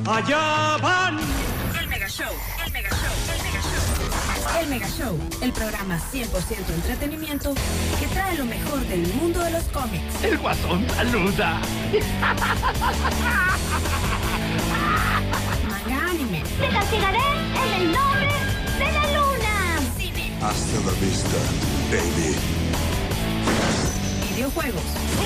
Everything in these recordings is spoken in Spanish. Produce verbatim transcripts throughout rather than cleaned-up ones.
allá van. El Mega Show, el Mega Show, el Mega Show. El Mega Show, el programa cien por ciento entretenimiento que trae lo mejor del mundo de los cómics. El Guasón saluda. Manga anime. Te castigaré en el nombre de la luna. Cine. Hasta la vista, baby. Videojuegos.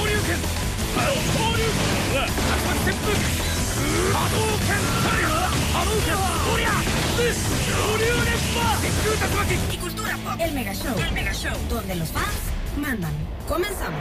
Y cultura pop. El Mega Show. El Mega Show. Donde los fans mandan. Comenzamos.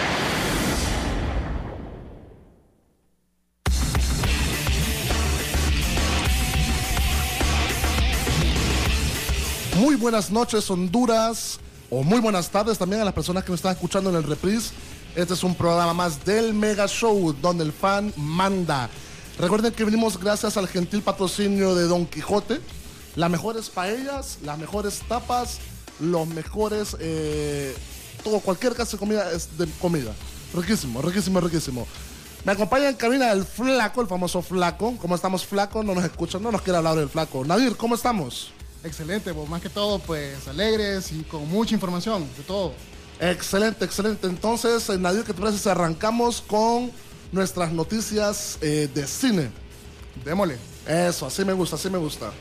Muy buenas noches, Honduras, o muy buenas tardes también a las personas que me están escuchando en el reprise. Este es un programa más del Mega Show, donde el fan manda. Recuerden que venimos gracias al gentil patrocinio de Don Quijote. Las mejores paellas, las mejores tapas, los mejores... Eh, todo, cualquier clase de comida es de comida. Riquísimo, riquísimo, riquísimo. Me acompaña en cabina el Flaco, el famoso Flaco. ¿Cómo estamos, Flaco? No nos escuchan, no nos quiere hablar del Flaco. Nadir, ¿cómo estamos? Excelente, pues más que todo, pues alegres y con mucha información de todo. Excelente, excelente. Entonces, eh, Nadir, ¿qué te parece si arrancamos con nuestras noticias eh, de cine? Démosle. Eso, así me gusta, así me gusta.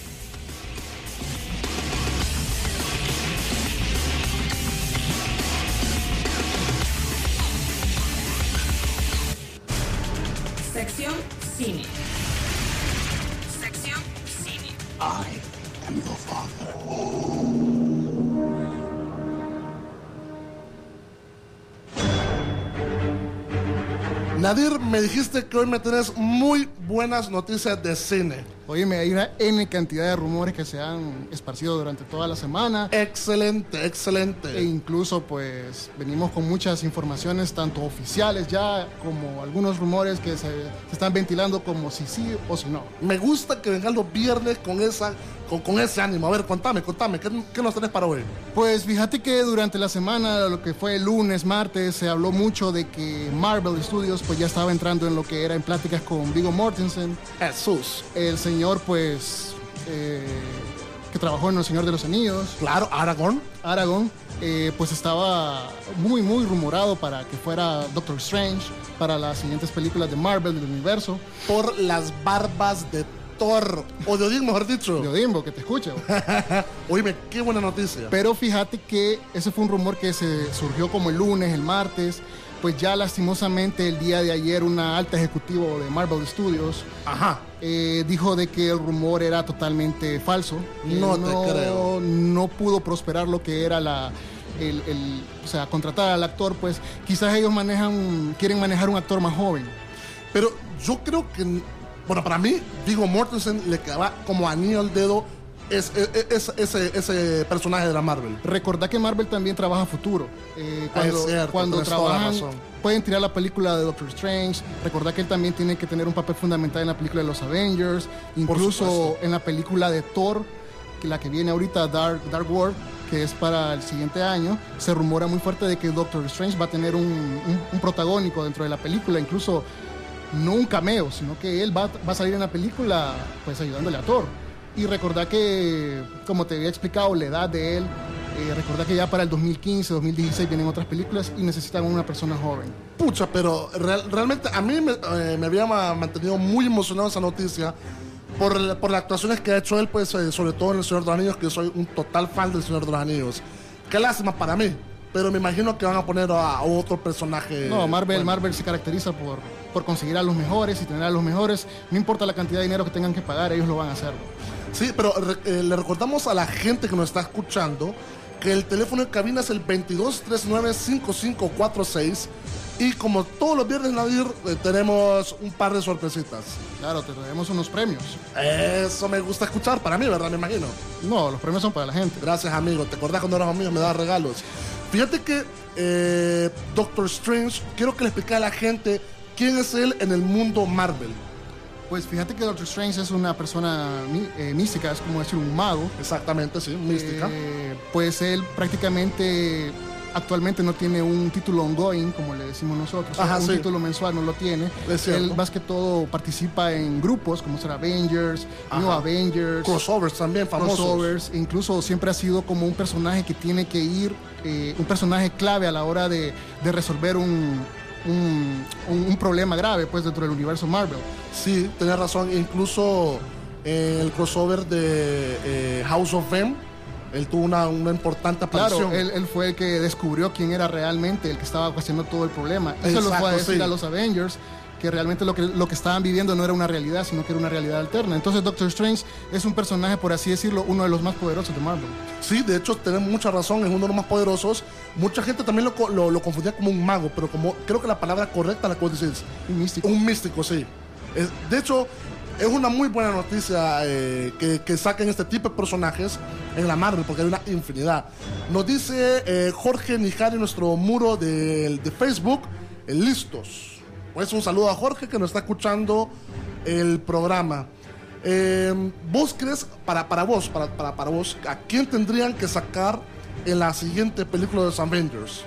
Sección Cine. Sección Cine. I am your father. Nadir, me dijiste que hoy me tenés muy buenas noticias de cine. Óyeme, hay una N cantidad de rumores que se han esparcido durante toda la semana. Excelente, excelente. E incluso, pues, venimos con muchas informaciones, tanto oficiales ya, como algunos rumores que se, se están ventilando como si sí o si no. Me gusta que vengan los viernes con esa, con, con ese ánimo. A ver, contame, contame, ¿qué, qué nos tenés para hoy? Pues fíjate que durante la semana, lo que fue el lunes, martes, se habló mucho de que Marvel Studios pues ya estaba entrando en lo que era en pláticas con Viggo Mortensen. Jesús. El señor, pues, eh, que trabajó en El Señor de los Anillos. Claro, Aragorn. Aragorn, eh, pues estaba muy, muy rumorado para que fuera Doctor Strange para las siguientes películas de Marvel, del universo. Por las barbas de Thor, o de Odín, mejor dicho. De Odimbo, que te escuche. Oíme, qué buena noticia. Pero fíjate que ese fue un rumor que se surgió como el lunes, el martes. Pues ya lastimosamente el día de ayer una alta ejecutivo de Marvel Studios Ajá. eh, dijo de que el rumor era totalmente falso. No te creo. No pudo prosperar lo que era la... El, el, o sea, contratar al actor, pues quizás ellos manejan, quieren manejar un actor más joven. Pero yo creo que, bueno, para mí, Viggo Mortensen le quedaba como anillo al dedo es, es, es, ese, ese personaje de la Marvel. Recordá que Marvel también trabaja a futuro. Eh, cuando es cierto, cuando trabajan, razón. pueden tirar la película de Doctor Strange. Recordá que él también tiene que tener un papel fundamental en la película de los Avengers. Incluso en la película de Thor, que la que viene ahorita, Dark, Dark World, que es para el siguiente año, se rumora muy fuerte de que Doctor Strange va a tener un, un, un protagónico dentro de la película, incluso no un cameo, sino que él va, va a salir en la película pues ayudándole a Thor. Y recordá que, como te había explicado, la edad de él, eh, recordá que ya para el dos mil quince, dos mil dieciséis vienen otras películas y necesitan una persona joven. Pucha, pero real, realmente a mí me, eh, me había mantenido muy emocionado esa noticia por, por las actuaciones que ha hecho él, pues eh, sobre todo en El Señor de los Anillos, que yo soy un total fan del Señor de los Anillos. Qué lástima para mí, pero me imagino que van a poner a, a otro personaje. No, Marvel, bueno. Marvel se caracteriza por, por conseguir a los mejores y tener a los mejores. No importa la cantidad de dinero que tengan que pagar, ellos lo van a hacer. Sí, pero eh, le recordamos a la gente que nos está escuchando que el teléfono de cabina es el veintidós treinta y nueve cincuenta y cinco cuarenta y seis y como todos los viernes, Nadir, eh, tenemos un par de sorpresitas. Claro, te traemos unos premios. Eso me gusta escuchar, para mí, ¿verdad? Me imagino. No, los premios son para la gente. Gracias, amigo. ¿Te acordás cuando eras amigo? Me dabas regalos. Fíjate que eh, Doctor Strange, quiero que le explique a la gente quién es él en el mundo Marvel. Pues fíjate que Doctor Strange es una persona eh, mística, es como decir un mago. Exactamente, sí, mística. Eh, pues él prácticamente actualmente no tiene un título ongoing, como le decimos nosotros. Ajá, un sí. título mensual no lo tiene. Es cierto. Él más que todo participa en grupos como ser Avengers, Ajá. New Avengers, Crossovers también famosos. crossovers. Incluso siempre ha sido como un personaje que tiene que ir, eh, un personaje clave a la hora de, de resolver un, un, un, un problema grave pues dentro del universo Marvel. Sí, tenés razón. Incluso en el crossover de eh, House of M, él tuvo una, una importante aparición. Claro, él, él fue el que descubrió quién era realmente el que estaba haciendo todo el problema. Y se lo fue a decir sí. a los Avengers que realmente lo que, lo que estaban viviendo no era una realidad, sino que era una realidad alterna. Entonces Doctor Strange es un personaje, por así decirlo, uno de los más poderosos de Marvel. Sí, de hecho, tenemos mucha razón, es uno de los más poderosos. Mucha gente también lo, co- lo, lo confundía como un mago, pero como creo que la palabra correcta la que vos decís, Un místico. un místico, sí. Es- de hecho, es una muy buena noticia eh, que, que saquen este tipo de personajes en la Marvel, porque hay una infinidad. Nos dice eh, Jorge Nijari en nuestro muro de, de Facebook, eh, listos. Pues un saludo a Jorge que nos está escuchando el programa. Eh, ¿Vos crees, para, para vos, para, para, para vos, a quién tendrían que sacar en la siguiente película de los Avengers?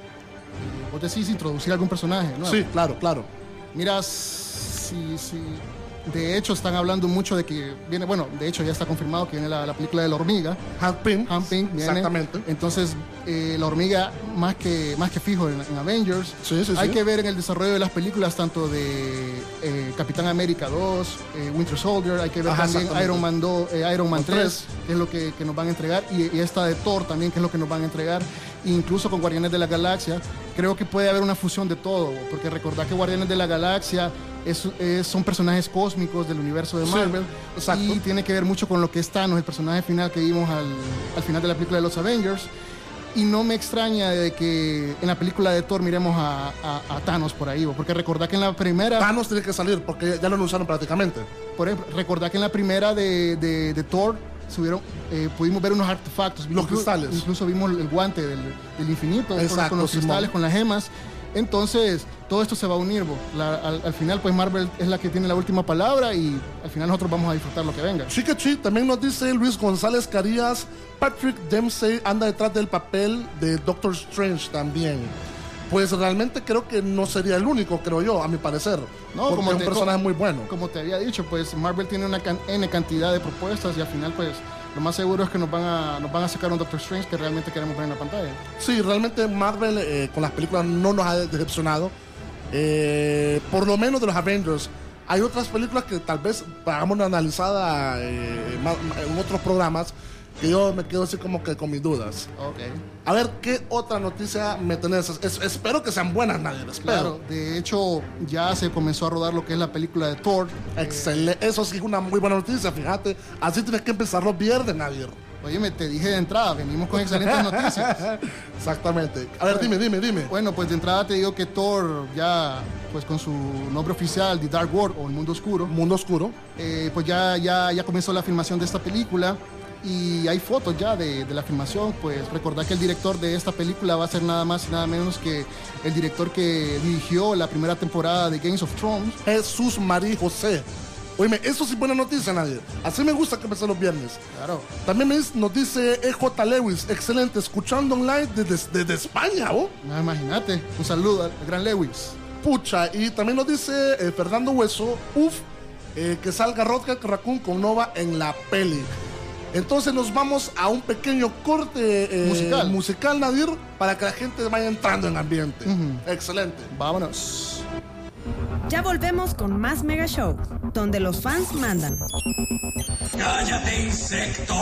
Vos decís introducir algún personaje, ¿no? Sí, claro, claro. Mira, sí, sí. De hecho, están hablando mucho de que viene, bueno, de hecho ya está confirmado que viene la, la película de la hormiga. Hank Pym. Hank Pym viene. Exactamente. Entonces, eh, la hormiga más que, más que fijo en, en Avengers. Sí, sí, Hay sí. que ver en el desarrollo de las películas tanto de eh, Capitán América dos, eh, Winter Soldier, hay que ver Ajá, también exactamente. Iron Man dos, eh, Iron Man Con tres, tres. que es lo que, que nos van a entregar, y, y esta de Thor también, que es lo que nos van a entregar. Incluso con Guardianes de la Galaxia, creo que puede haber una fusión de todo, porque recordad que Guardianes de la Galaxia es, es- son personajes cósmicos del universo de Sí, Marvel, exacto. y tiene que ver mucho con lo que es Thanos, el personaje final que vimos al, al final de la película de los Avengers. Y no me extraña de que en la película de Thor miremos a, a- a Thanos por ahí, porque recordad que en la primera, Thanos tiene que salir porque ya lo anunciaron prácticamente. por ejemplo, recordad que en la primera de, de- de Thor subieron, eh, pudimos ver unos artefactos, Los Inclu- cristales. incluso vimos el guante del, del infinito con- Exacto, con los Simón. cristales, con las gemas. Entonces todo esto se va a unir, bo. La- al, al final pues Marvel es la que tiene la última palabra y al final nosotros vamos a disfrutar lo que venga. Chiquechi, también nos dice Luis González Carías, Patrick Dempsey anda detrás del papel de Doctor Strange también. Pues realmente creo que no sería el único, creo yo, a mi parecer. No, porque como es un te- personaje como- muy bueno. Como te había dicho, pues Marvel tiene una can- N cantidad de propuestas y al final pues lo más seguro es que nos van a, nos van a sacar un Doctor Strange que realmente queremos ver en la pantalla. Sí, realmente Marvel eh, con las películas no nos ha decepcionado. Eh, por lo menos de los Avengers. Hay otras películas que tal vez hagamos una analizada eh, ma- ma- en otros programas que yo me quedo así como que con mis dudas. Ok. A ver, ¿qué otra noticia me tenés? Es- es- espero que sean buenas, nadie. Espero. Claro, de hecho ya se comenzó a rodar lo que es la película de Thor. Excelente. Eso sí es una muy buena noticia, fíjate. Así tienes que empezar los viernes, Nadir. Oye, me te dije de entrada, venimos con excelentes noticias. Exactamente. A ver, dime, dime, dime. Bueno, pues de entrada te digo que Thor ya, pues con su nombre oficial, The Dark World o El Mundo Oscuro, Mundo Oscuro. eh, pues ya, ya, ya comenzó la filmación de esta película y hay fotos ya de, de la filmación. Pues recordad que el director de esta película va a ser nada más y nada menos que el director que dirigió la primera temporada de Games of Thrones. Jesús María José. Oíme, eso sí es buena noticia, Nadir. Así me gusta que empecé los viernes. Claro. También me dice- nos dice E J Lewis, excelente, escuchando online desde, desde España, ¿oh? No, imagínate. Un saludo al gran Lewis. Pucha, y también nos dice eh, Fernando Hueso, uff, eh, que salga Rodger Raccoon con Nova en la peli. Entonces nos vamos a un pequeño corte eh, Musical. musical, Nadir, para que la gente vaya entrando en ambiente. Ujú. Excelente. Vámonos. Ya volvemos con más Mega Show, donde los fans mandan. ¡Cállate, insecto!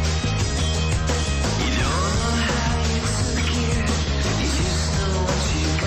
You don't know how you took it. You just know what you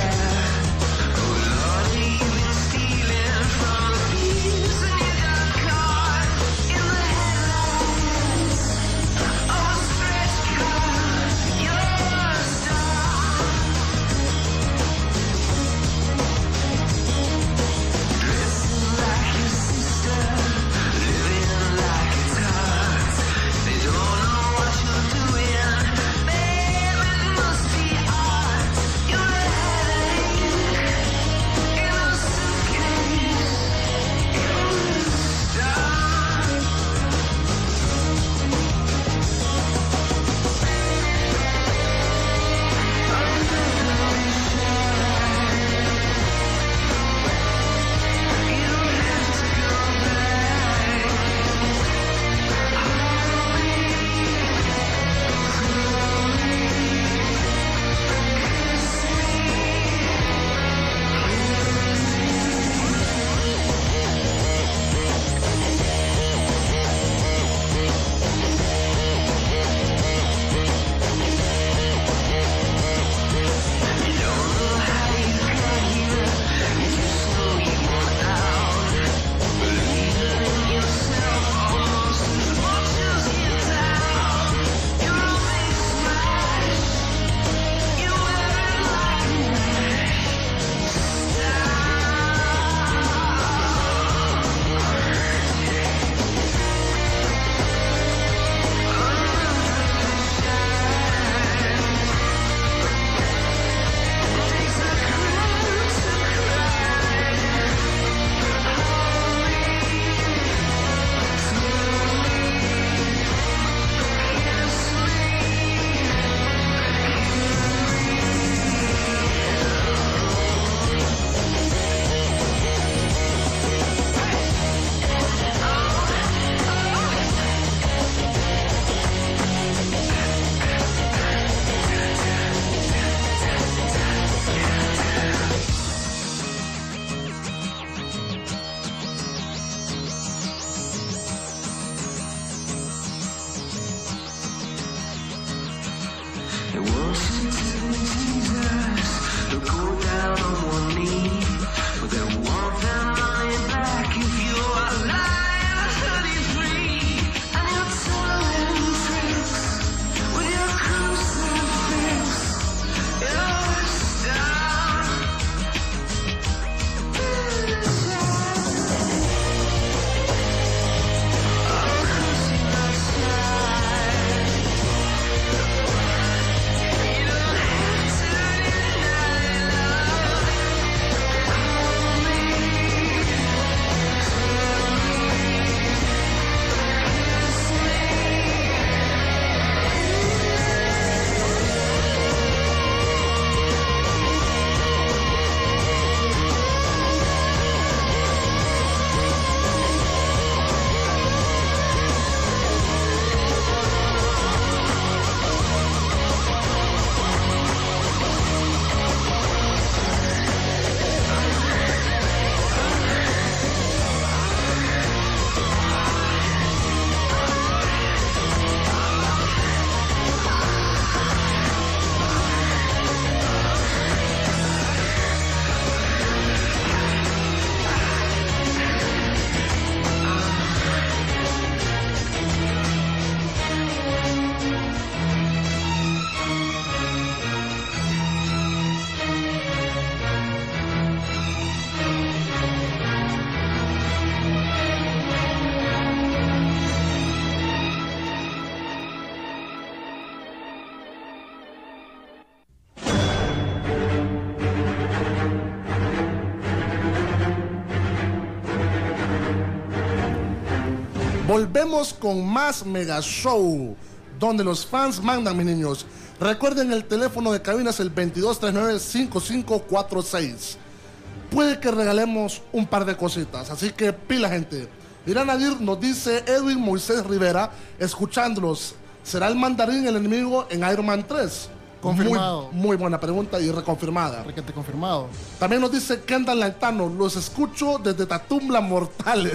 Volvemos con más Mega Show, donde los fans mandan, mis niños. Recuerden, el teléfono de cabina es el veintidós treinta y nueve, cincuenta y cinco cuarenta y seis. Puede que regalemos un par de cositas, así que pila, gente. Mira, Nadir, nos dice Edwin Moisés Rivera, escuchándolos, ¿será el mandarín el enemigo en Iron Man tres? Confirmado. Muy, muy buena pregunta y reconfirmada. Requete confirmado. También nos dice Kendall Lantano, los escucho desde Tatumbla Mortales.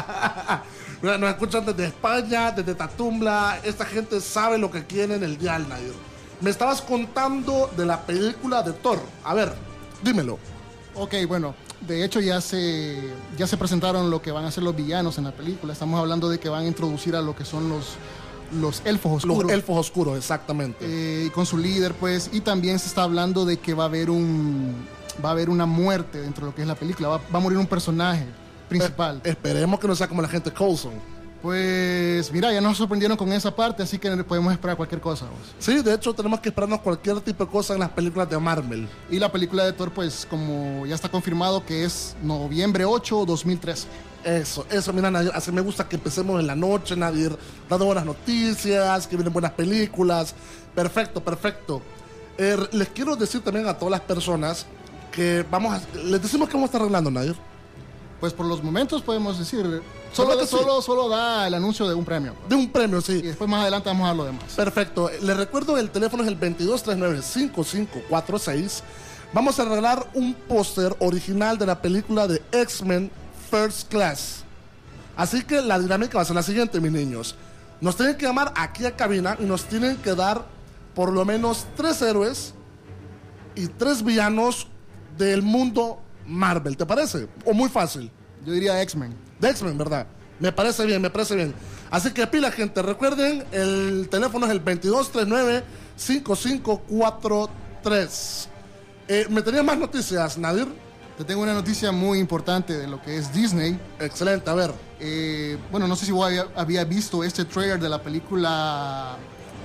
Nos escuchan desde España, desde Tatumbla. Esta gente sabe lo que quiere en el dial, Nadir. Me estabas contando de la película de Thor. A ver, dímelo. Ok, bueno, de hecho ya se, ya se presentaron lo que van a ser los villanos en la película. Estamos hablando de que van a introducir a lo que son los, los elfos oscuros. Los elfos oscuros, exactamente. Eh, con su líder, pues, y también se está hablando de que va a haber un va a haber una muerte dentro de lo que es la película. Va, va a morir un personaje principal. Eh, esperemos que no sea como la gente Coulson. Pues mira, ya nos sorprendieron con esa parte, así que podemos esperar cualquier cosa. Vos. Sí, de hecho tenemos que esperarnos cualquier tipo de cosa en las películas de Marvel. Y la película de Thor, pues como ya está confirmado que es noviembre ocho, dos mil trece. Eso, eso, mira, Nadir, así me gusta que empecemos en la noche, Nadir, dando buenas noticias, que vienen buenas películas. Perfecto, perfecto. Eh, les quiero decir también a todas las personas que vamos a... Les decimos que vamos a estar arreglando, Nadir. Pues por los momentos podemos decir... Solo, sí. solo, solo da el anuncio de un premio. De un premio, sí. Y después más adelante vamos a dar lo demás. Perfecto. Les recuerdo, el teléfono es el veintidós treinta y nueve, cincuenta y cinco cuarenta y seis. Vamos a regalar un póster original de la película de X-Men First Class. Así que la dinámica va a ser la siguiente, mis niños. Nos tienen que llamar aquí a cabina y nos tienen que dar por lo menos tres héroes y tres villanos del mundo Marvel. ¿Te parece? ¿O muy fácil? Yo diría X-Men. De X-Men, ¿verdad? Me parece bien, me parece bien. Así que pila, gente. Recuerden, el teléfono es el veintidós treinta y nueve, cincuenta y cinco cuarenta y tres. Eh, ¿Me tenías más noticias, Nadir? Te tengo una noticia muy importante de lo que es Disney. Excelente, a ver. Eh, bueno, no sé si vos había, había visto este trailer de la película...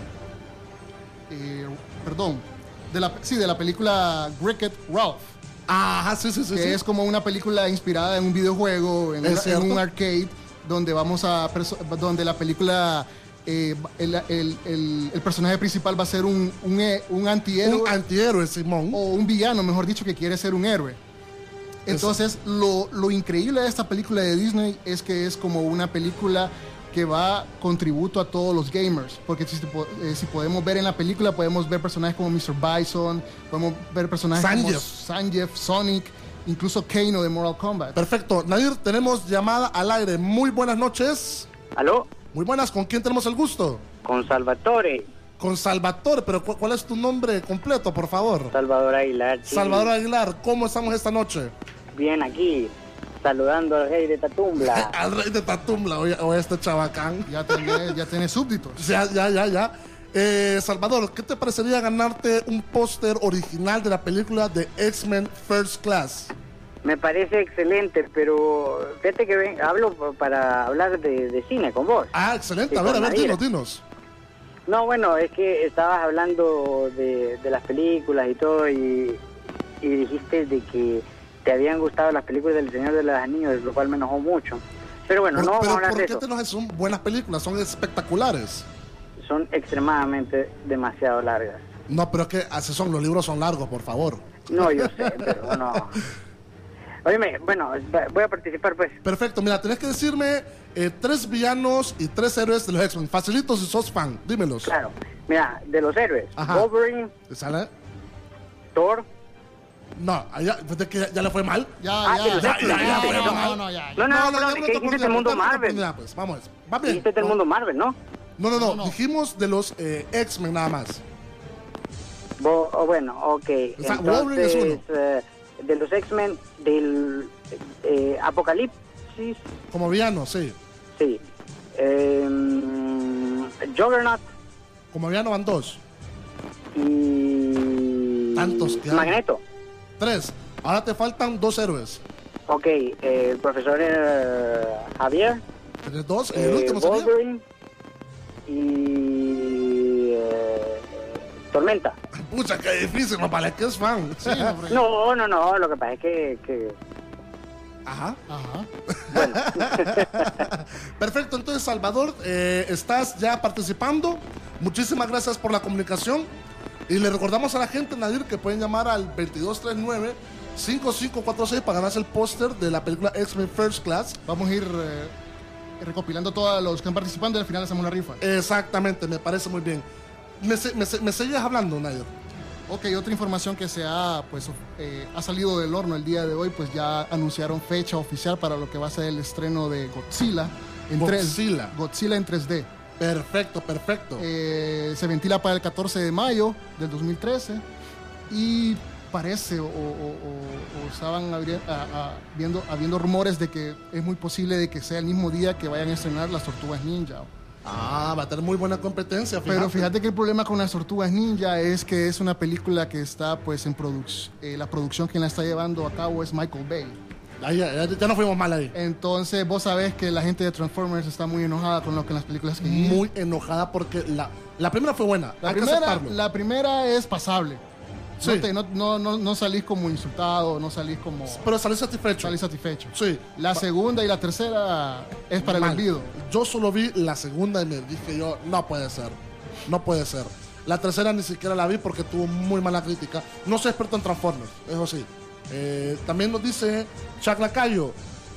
Eh, perdón. De la, sí, de la película Wreck-It Ralph. Ajá, sí, sí, sí. Que sí. es como una película inspirada en un videojuego, en, una, en un arcade, donde vamos a donde la película eh, el, el, el, el personaje principal va a ser un, un, un antihéroe. Un antihéroe, Simón. O un villano, mejor dicho, que quiere ser un héroe. Entonces, lo, lo increíble de esta película de Disney es que es como una película que va contributo a todos los gamers, porque si, eh, si podemos ver en la película, podemos ver personajes como mister Bison, podemos ver personajes Zangief. como Zangief, Sonic, incluso Kano de Mortal Kombat. Perfecto. Nadir, tenemos llamada al aire. Muy buenas noches. ¿Aló? Muy buenas. ¿Con quién tenemos el gusto? Con Salvatore. Con Salvatore, pero ¿cu- ¿cuál es tu nombre completo, por favor? Salvador Aguilar. Sí. Salvador Aguilar, ¿cómo estamos esta noche? Bien, aquí, saludando al rey de Tatumbla. Al rey de Tatumbla, o, o este chabacán. Ya tiene, ya tiene súbditos. Ya, ya, ya, ya. Eh, Salvador, ¿qué te parecería ganarte un póster original de la película de X-Men First Class? Me parece excelente, pero fíjate que ven, hablo para hablar de, de cine con vos. Ah, excelente. Sí, A ver, a con ver, Nadir. dinos, dinos. No, bueno, es que estabas hablando de, de las películas y todo, y, y dijiste de que te habían gustado las películas del Señor de los Anillos, lo cual me enojó mucho. Pero bueno, Por- no vamos pero a hablar ¿por de qué eso. te enojas? Son buenas películas, son espectaculares. Son extremadamente demasiado largas. No, pero es que así son, los libros son largos, por favor. No, yo sé, pero no. Óyeme, bueno, voy a participar pues. Perfecto, mira, tenés que decirme eh, tres villanos y tres héroes de los X-Men. Facilitos si sos fan, dímelos. Claro, mira, de los héroes, Ajá. Wolverine, ¿Sale? Thor. No, ya, fíjate que ya, ya le fue mal. Ya, Ah, ya, que los ya, X-Men, ya, ya, no, ya, no, ya. no, no, ya. No, no, no, perdón, ya es me que tocó dijiste el del mundo Marvel. oportunidad, pues, vamos, va bien. Dijiste del No, mundo Marvel, ¿no? No, no, no, No, no. dijimos de los eh, X-Men nada más. Bo- oh, bueno, ok. O sea, Wolverine es Entonces, eh, de los X-Men, del eh, Apocalipsis, Como villano, sí. sí. Eh, Juggernaut Como villano van dos. y... Tantos que hay. Magneto. Tres. Ahora te faltan dos héroes. Ok, eh, el profesor eh, Javier. ¿Tienes dos? ¿Y el Eh, último sería? Wolverine y eh, Tormenta. Pucha, qué difícil, no vale que es fan. Sí, hombre. No, no, no, lo que pasa es que, que Ajá. Ajá. Perfecto, entonces Salvador, eh, estás ya participando. Muchísimas gracias por la comunicación. Y le recordamos a la gente, Nadir, que pueden llamar al veintidós treinta y nueve, cincuenta y cinco cuarenta y seis para ganarse el póster de la película X-Men First Class. Vamos a ir eh, recopilando todos los que están participando y al final hacemos una rifa. Exactamente, me parece muy bien. Me, me, me sigues hablando, Nadir. Ok, otra información que se ha, pues, eh, ha salido del horno el día de hoy, pues ya anunciaron fecha oficial para lo que va a ser el estreno de Godzilla en, Godzilla. tres, Godzilla en tres D. Perfecto, perfecto. Eh, se ventila para el catorce de mayo del dos mil trece y parece o, o, o, o estaban abri- a, a, viendo, habiendo rumores de que es muy posible de que sea el mismo día que vayan a estrenar las Tortugas Ninja. Ah, va a tener muy buena competencia. Fíjate. Pero fíjate que el problema con las Tortugas Ninja es que es una película que está pues en producción, eh, la producción quien la está llevando a cabo es Michael Bay. Ahí, ya, ya no fuimos mal ahí. Entonces vos sabés que la gente de Transformers está muy enojada con lo que en las películas que Muy enojada porque la, la primera fue buena. la hay primera, que aceptarlo. la primera es pasable. Sí. No, te- no, no, no, no salís como insultado, no salís como... Pero salí satisfecho. salís satisfecho. Sí. La segunda y la tercera es para Mal. el olvido. Yo solo vi la segunda y me dije yo, no puede ser. No puede ser. La tercera ni siquiera la vi porque tuvo muy mala crítica. No soy experto en Transformers, eso sí. Eh, también nos dice Chuck Lacayo.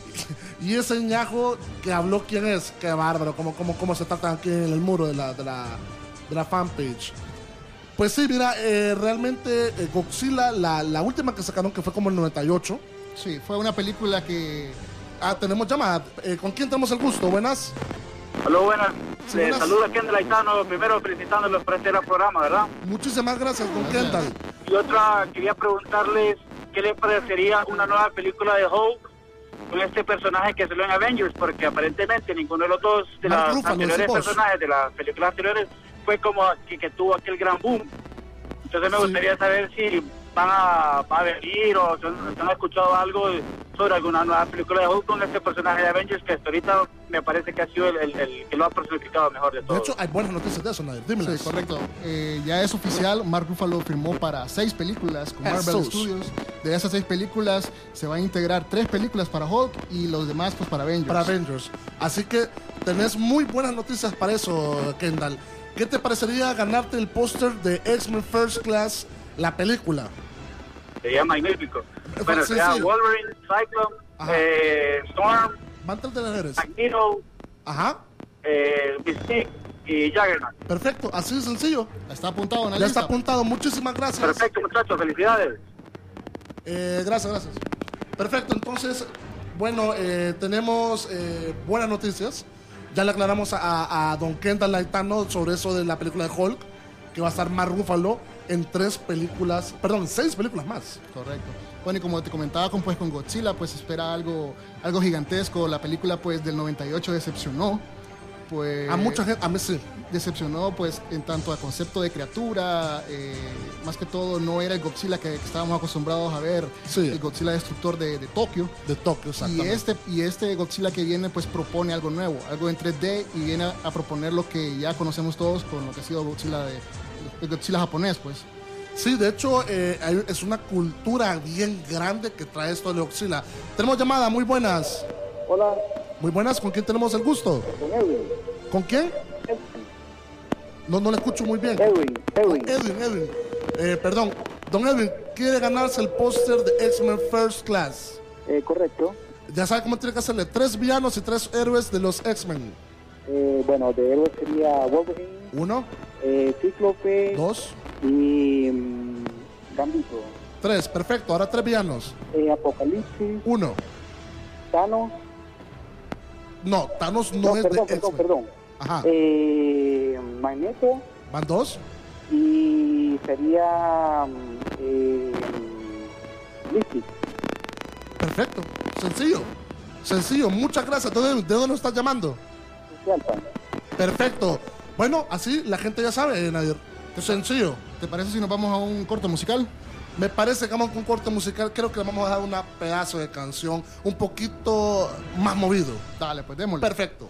Y ese ñajo que habló, ¿quién es? Qué bárbaro, cómo, cómo, cómo se trata aquí en el muro de la, de la, de la fanpage. Pues sí, mira, eh, realmente eh, Godzilla, la, la última que sacaron, que fue como el noventa y ocho. Sí, fue una película que... Ah, tenemos llamada. Eh, ¿Con quién tenemos el gusto? Buenas. Aló, buenas. Sí, Les buenas. saluda Kendall Aitano, primero felicitándolos por este gran programa, ¿verdad? Muchísimas gracias, don Gracias. Kendall. Y otra, quería preguntarles qué les parecería una nueva película de Hulk con este personaje que salió en Avengers, porque aparentemente ninguno de los dos de Mark los Ruffalo, anteriores decís vos. personajes de las películas anteriores fue como que, que tuvo aquel gran boom. Entonces me Sí. gustaría saber si van a, van a venir o si han, si han escuchado algo sobre alguna nueva película de Hulk con este personaje de Avengers que hasta ahorita me parece que ha sido el, el, el que lo ha personificado mejor de De todos. hecho, hay buenas noticias de eso, Nadir. Dímelas. Sí, correcto. Eh, ya es oficial, Mark Ruffalo firmó para seis películas con Marvel Jesús. Studios. De esas seis películas se van a integrar tres películas para Hulk y los demás pues para Avengers. Para Avengers. Así que tenés muy buenas noticias para eso, Kendall. ¿Qué te parecería ganarte el póster de X-Men First Class, la película? Sería magnífico. Bueno, Sí, sería sí. Wolverine, Cyclone, Ajá. eh, Storm, Mantel de Neres. Magneto, Ajá. eh, Mystique y Juggernaut. Perfecto, así de sencillo. Está apuntado en la Ya lista. está apuntado. Muchísimas gracias. Perfecto, muchachos, felicidades. Eh, gracias, gracias. Perfecto, entonces, bueno, eh, tenemos eh, buenas noticias. Ya le aclaramos a, a don Kendall Laitano sobre eso de la película de Hulk, que va a estar Mark Ruffalo en tres películas, perdón, seis películas más. Correcto. Bueno, y como te comentaba, con, pues, con Godzilla, pues espera algo, algo gigantesco. La película pues del noventa y ocho decepcionó. Pues, A mucha gente, a mí sí. decepcionó pues en tanto a concepto de criatura, eh, más que todo no era el Godzilla que, que estábamos acostumbrados a ver, Sí. el Godzilla destructor de, de Tokio. De Tokio, Y exactamente. este, y este Godzilla que viene pues propone algo nuevo, algo en tres D y viene a, a proponer lo que ya conocemos todos con lo que ha sido Godzilla de, el Godzilla japonés pues. Sí, de hecho, eh, hay- es una cultura bien grande que trae esto de Godzilla. Tenemos llamada, muy buenas. Hola, Muy buenas, ¿con quién tenemos el gusto? don Edwin. ¿Con quién? No, no le escucho muy bien. Edwin, Edwin. Edwin, Edwin. Eh, perdón, don Edwin, quiere ganarse el póster de X-Men First Class. Eh, correcto. Ya sabe cómo tiene que hacerle tres villanos y tres héroes de los X-Men. Eh, bueno, de héroes sería Wolverine, Uno, eh, Cíclope dos, y mm, Gambito. tres. Perfecto, ahora tres villanos. Eh, Apocalipsis, Uno. Thanos. No, Thanos no, es perdón, de perdón, X-Men. perdón. Ajá. Eh, Magneto ¿Van dos? y sería mm, eh, Mystic. Perfecto. Sencillo. Sencillo. Muchas gracias. ¿De dónde, de dónde nos estás llamando? de Alfa. Perfecto. Bueno, así la gente ya sabe, eh, Nadir. Sencillo. ¿Te parece si nos vamos a un corto musical? Me parece que vamos con un corte musical. Creo que le vamos a dar un pedazo de canción un poquito más movido. Dale, pues démosle. Perfecto.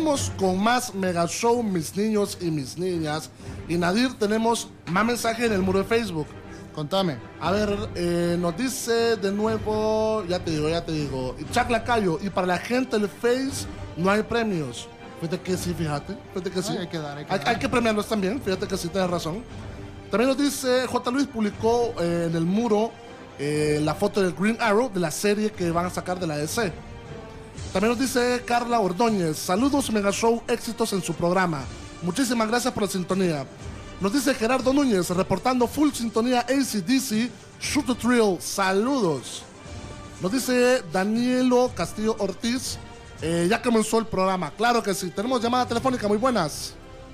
seguimos con más Mega Show, mis niños y mis niñas. Y Nadir, tenemos más mensajes en el muro de Facebook. Contame. A ver, eh, nos dice de nuevo, ya te digo, ya te digo. Chuck Lacayo, y para la gente del Face no hay premios. Fíjate que sí, fíjate. Fíjate que sí. Ay, hay que dar, hay que hay, dar. hay que premiarlos también, fíjate que sí, tienes razón. También nos dice, J. Luis publicó eh, en el muro eh, la foto del Green Arrow de la serie que van a sacar de la D C. También nos dice Carla Ordóñez, saludos Mega Show, éxitos en su programa. Muchísimas gracias por la sintonía. Nos dice Gerardo Núñez, reportando full sintonía A C D C, Shoot the Thrill, saludos. Nos dice Danielo Castillo Ortiz, eh, ya comenzó el programa. Claro que sí, tenemos llamada telefónica, muy buenas.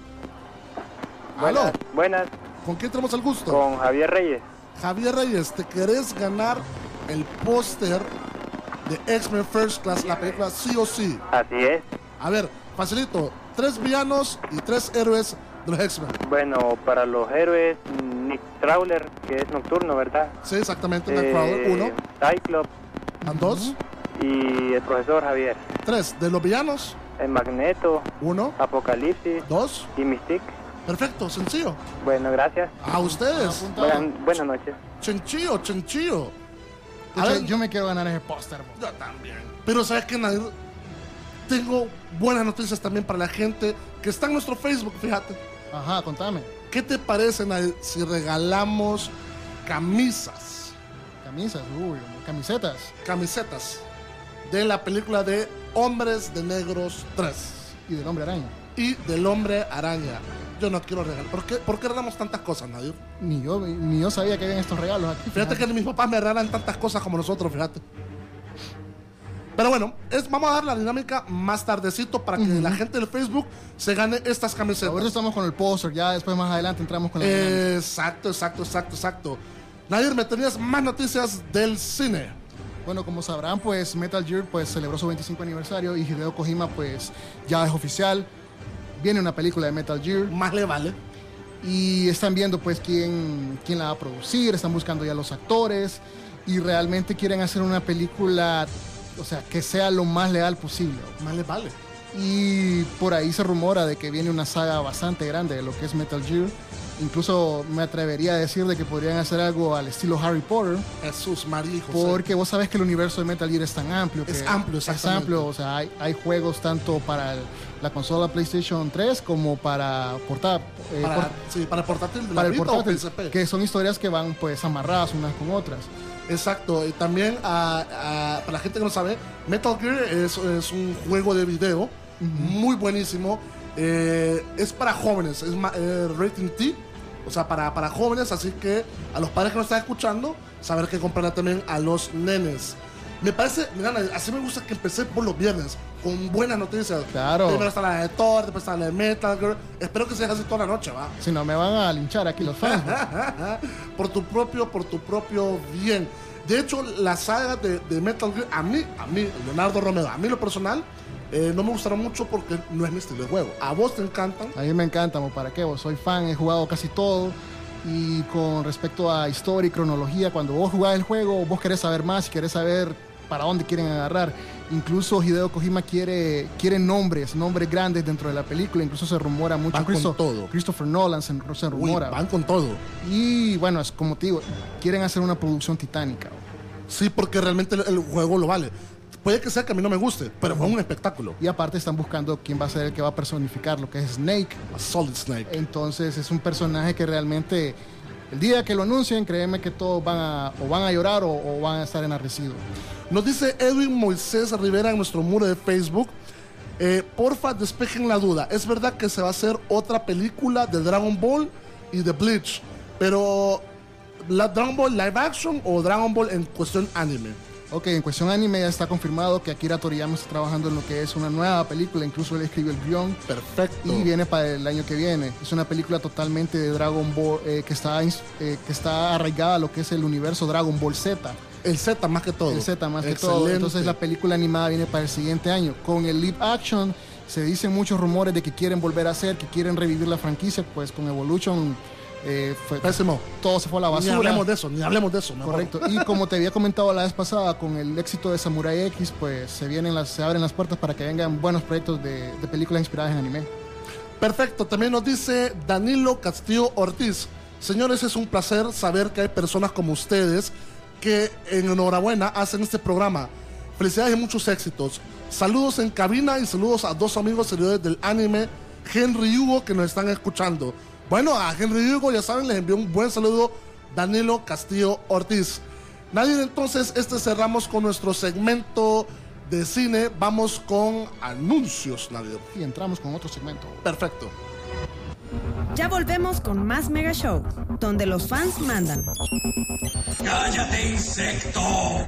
Buenas, ¿Aló? buenas, ¿Con quién tenemos el gusto? con Javier Reyes. Javier Reyes, ¿te querés ganar el póster de X-Men First Class, la película sí o sí? Así es. A ver, facilito, tres villanos y tres héroes de los X-Men. Bueno, para los héroes, Nick Prowler, que es nocturno, ¿verdad? Sí, exactamente, Nightcrawler, uno. Cyclops ¿And dos? y el profesor Javier. Tres, de los villanos, El Magneto, uno. Apocalipsis Dos. y Mystique. Perfecto, sencillo. Bueno, gracias. A ustedes. Buenas, buenas noches. Chenchillo, chenchillo. A Yo, ver, yo me quiero ganar ese póster. bo. yo también. Pero ¿sabes qué, Nadir? Tengo buenas noticias también para la gente que está en nuestro Facebook, fíjate. Ajá, contame. ¿Qué te parece, Nadir, si regalamos camisas, Camisas, uy, camisetas. camisetas de la película de Hombres de Negros tres Y del hombre araña. y del Hombre Araña? Yo no quiero regalar. ¿Por qué, ¿Por qué regalamos tantas cosas, Nadir? Ni yo, ni yo sabía que habían estos regalos aquí. Fíjate que mis papás me regalan tantas cosas como nosotros, fíjate. Pero bueno, es, vamos a dar la dinámica más tardecito para que Ujú. la gente del Facebook se gane estas camisetas. Ahorita estamos con el póster, ya después más adelante entramos con la dinámica. Exacto, exacto, exacto, exacto. Nadir, me tenías más noticias del cine. Bueno, como sabrán, pues Metal Gear pues celebró su veinticinco aniversario y Hideo Kojima pues ya es oficial. Viene una película de Metal Gear Más le vale. y están viendo pues quién, quién la va a producir, están buscando ya los actores y realmente quieren hacer una película, o sea, que sea lo más leal posible. Más le vale. Y por ahí se rumora de que viene una saga bastante grande de lo que es Metal Gear. Incluso me atrevería a decir de que podrían hacer algo al estilo Harry Potter, Jesús, María y José. porque vos sabés que el universo de Metal Gear es tan amplio. Que Es amplio, Es exactamente. amplio, o sea, hay, hay juegos tanto para el- la consola PlayStation tres como para portar, eh, Para, port- sí, para el portátil de la para el Vita o portátil, P S P. que son historias que van pues amarradas unas con otras. Exacto, y también a- a- para la gente que no sabe, Metal Gear es, es un juego de video muy buenísimo. Eh, es para jóvenes, es ma- eh, rating T, o sea, para, para jóvenes, así que a los padres que nos están escuchando, saber que comprarla también a los nenes. Me parece, mira, así me gusta que empecé por los viernes, con buenas noticias. Claro. Primero está la de Thor, después está la de Metal Gear. Espero que se deje así toda la noche, va. Si no, me van a linchar aquí los fans. ¿no? por tu propio, por tu propio bien. De hecho, la saga de, de Metal Gear, a mí, a mí, Leonardo Romero, a mí lo personal, eh, no me gustaron mucho porque no es mi estilo de juego. A vos te encantan. A mí me encanta, mo, ¿para qué? Vos soy fan, he jugado casi todo. Y con respecto a historia y cronología, cuando vos jugás el juego, vos querés saber más y querés saber para dónde quieren agarrar. Incluso Hideo Kojima quiere, quiere nombres, nombres grandes dentro de la película. Incluso se rumora mucho. Van con Christo- todo. Christopher Nolan se, se Uy, rumora. van con todo. Y bueno, es como te digo, quieren hacer una producción titánica. Sí, porque realmente el, el juego lo vale. Puede que sea que a mí no me guste, pero fue un espectáculo. Y aparte están buscando quién va a ser el que va a personificar lo que es Snake. A Solid Snake. Entonces es un personaje que realmente, el día que lo anuncien, créeme que todos van a, o van a llorar o, o van a estar enardecidos. Nos dice Edwin Moisés Rivera en nuestro muro de Facebook. Eh, porfa, despejen la duda. Es verdad que se va a hacer otra película de Dragon Ball y de Bleach, pero ¿la Dragon Ball live action o Dragon Ball en cuestión anime? Ok, en cuestión anime ya está confirmado que Akira Toriyama está trabajando en lo que es una nueva película, incluso él escribió el guión Perfecto. y viene para el año que viene. Es una película totalmente de Dragon Ball eh, que, está, ins- eh, que está arraigada a lo que es el universo Dragon Ball Z. El Z más que todo. El Z más que Excelente. todo. Entonces la película animada viene para el siguiente año. Con el live action se dicen muchos rumores de que quieren volver a hacer, que quieren revivir la franquicia, pues con Evolution Eh, fue, Pésimo. Todo se fue a la basura. Ni hablemos de eso, ni hablemos de eso. Mejor. Correcto. Y como te había comentado la vez pasada, con el éxito de Samurai X, pues se vienen las, se abren las puertas para que vengan buenos proyectos de, de películas inspiradas en anime. Perfecto. También nos dice Danilo Castillo Ortiz. Señores, es un placer saber que hay personas como ustedes que en enhorabuena hacen este programa. Felicidades y muchos éxitos. Saludos en cabina y saludos a dos amigos seguidores del anime, Henry y Hugo, que nos están escuchando. Bueno, a Henry y Hugo, ya saben, les envío un buen saludo, Danilo Castillo Ortiz. Nadie, entonces, este cerramos con nuestro segmento de cine. Vamos con anuncios, Nadir. Y entramos con otro segmento. Perfecto. Ya volvemos con más Mega Show, donde los fans mandan. ¡Cállate, insecto!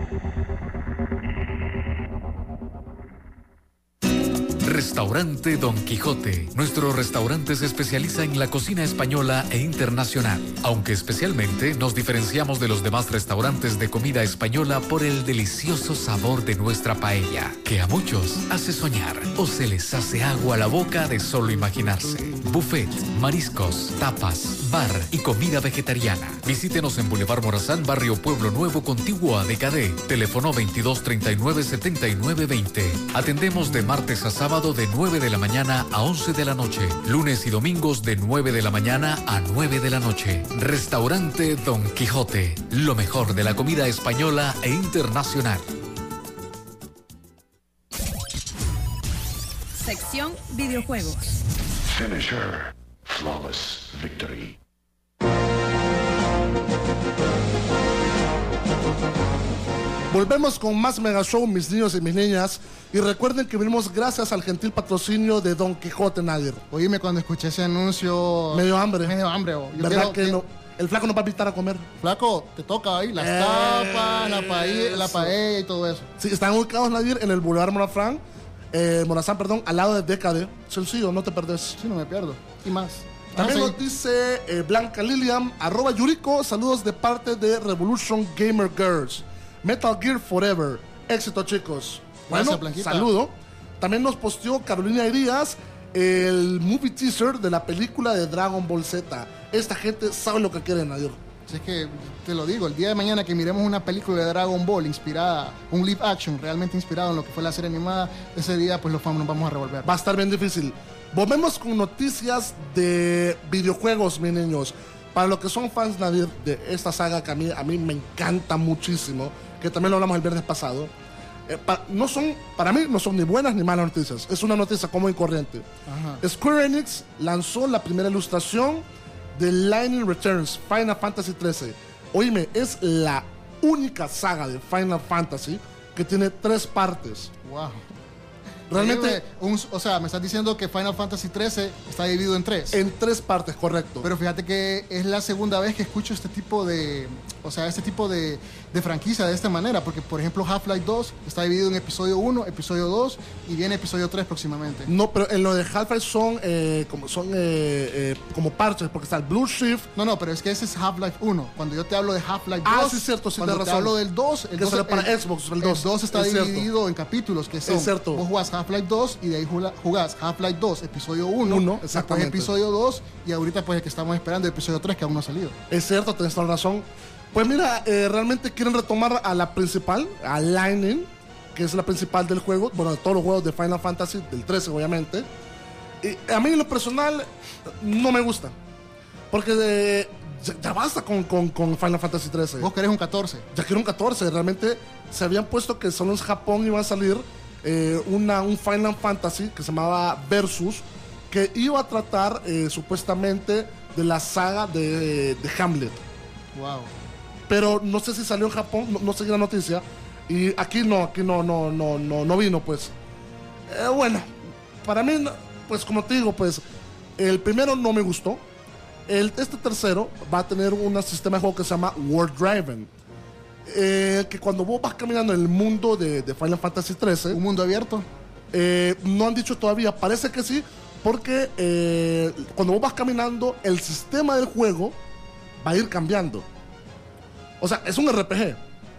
Restaurante Don Quijote. Nuestro restaurante se especializa en la cocina española e internacional, aunque especialmente nos diferenciamos de los demás restaurantes de comida española por el delicioso sabor de nuestra paella, que a muchos hace soñar o se les hace agua a la boca de solo imaginarse. Buffet, mariscos, tapas, bar y comida vegetariana. Visítenos en Boulevard Morazán, Barrio Pueblo Nuevo, contiguo a D K D. Teléfono veintidós treinta y nueve setenta y nueve veinte. Atendemos de martes a sábado de nueve de la mañana a once de la noche. Lunes y domingos de nueve de la mañana a nueve de la noche. Restaurante Don Quijote. Lo mejor de la comida española e internacional. Sección videojuegos. Finisher. Flawless victory. Volvemos con más Mega Show, mis niños y mis niñas. Y recuerden que venimos gracias al gentil patrocinio de Don Quijote, Nadir. Oíme, cuando escuché ese anuncio... Me dio hambre. Me dio hambre. Oh. Yo ¿Verdad quiero, que no? El flaco nos va a invitar a comer. Flaco, te toca ahí las Eso. tapas, la paella, la paella y todo eso. Sí, están ubicados, Nadir, en el Boulevard Morazán, eh, Morazán, perdón, al lado de D K D. Sencillo, no te perdés. Sí, no me pierdo. Y más. También Vamos nos dice eh, Blanca Lilian, arroba Yuriko, saludos de parte de Revolution Gamer Girls. Metal Gear Forever. Éxito, chicos. Bueno, Gracias, Blanquita. saludo. También nos posteó Carolina Irías el movie teaser de la película de Dragon Ball Z. Esta gente sabe lo que quiere, Nadir. Si es que te lo digo, el día de mañana que miremos una película de Dragon Ball inspirada, un live action realmente inspirado en lo que fue la serie animada, ese día pues los fans nos vamos a revolver. Va a estar bien difícil. Volvemos con noticias de videojuegos, mis niños. Para los que son fans, Nadir, de esta saga que a mí, a mí me encanta muchísimo, que también lo hablamos el viernes pasado, eh, pa, no son, para mí no son ni buenas ni malas noticias. Es una noticia común y corriente. Ajá. Square Enix lanzó la primera ilustración de Lightning Returns, Final Fantasy trece. Oíme, es la única saga de Final Fantasy que tiene tres partes. Wow. Realmente, un, o sea, me estás diciendo que Final Fantasy trece está dividido en tres. En tres partes, correcto. Pero fíjate que es la segunda vez que escucho este tipo de, o sea, este tipo de, de franquicia de esta manera, porque por ejemplo Half-Life dos está dividido en episodio uno, episodio dos y viene episodio tres próximamente. No, pero en lo de Half-Life son, eh, como, son eh, eh, como parches, porque está el Blue Shift. No, no, pero es que ese es Half-Life uno. Cuando yo te hablo de Half-Life dos, ah, sí, cierto, sí, cuando te razón. hablo del dos, el que dos, sale para el, Xbox, el dos. El dos está es dividido cierto. en capítulos, que son, es cierto. Vos jugás Half-Life dos y de ahí jugás Half-Life dos, episodio uno, uno exactamente. Después episodio dos y ahorita pues el que estamos esperando, episodio tres, que aún no ha salido. Es cierto, tienes toda la razón. Pues mira, eh, realmente quieren retomar a la principal, a Lightning, que es la principal del juego, bueno, de todos los juegos de Final Fantasy, del trece obviamente. Y a mí en lo personal no me gusta, porque de, ya, ya basta con, con, con Final Fantasy trece. Vos querés un catorce. Ya quiero un catorce, realmente se habían puesto que solo en Japón iba a salir eh, una, un Final Fantasy que se llamaba Versus, que iba a tratar eh, supuestamente de la saga de, de Hamlet. Wow. Pero no sé si salió en Japón, no, no seguí la noticia. Y aquí no, aquí no, no, no, no, no vino, pues. Eh, bueno, para mí, pues como te digo, pues, el primero no me gustó. El, este tercero va a tener un sistema de juego que se llama World Driven. Eh, que cuando vos vas caminando en el mundo de, de Final Fantasy trece. ¿Un mundo abierto? Eh, no han dicho todavía, parece que sí, porque eh, cuando vos vas caminando, el sistema del juego va a ir cambiando. O sea, es un R P G,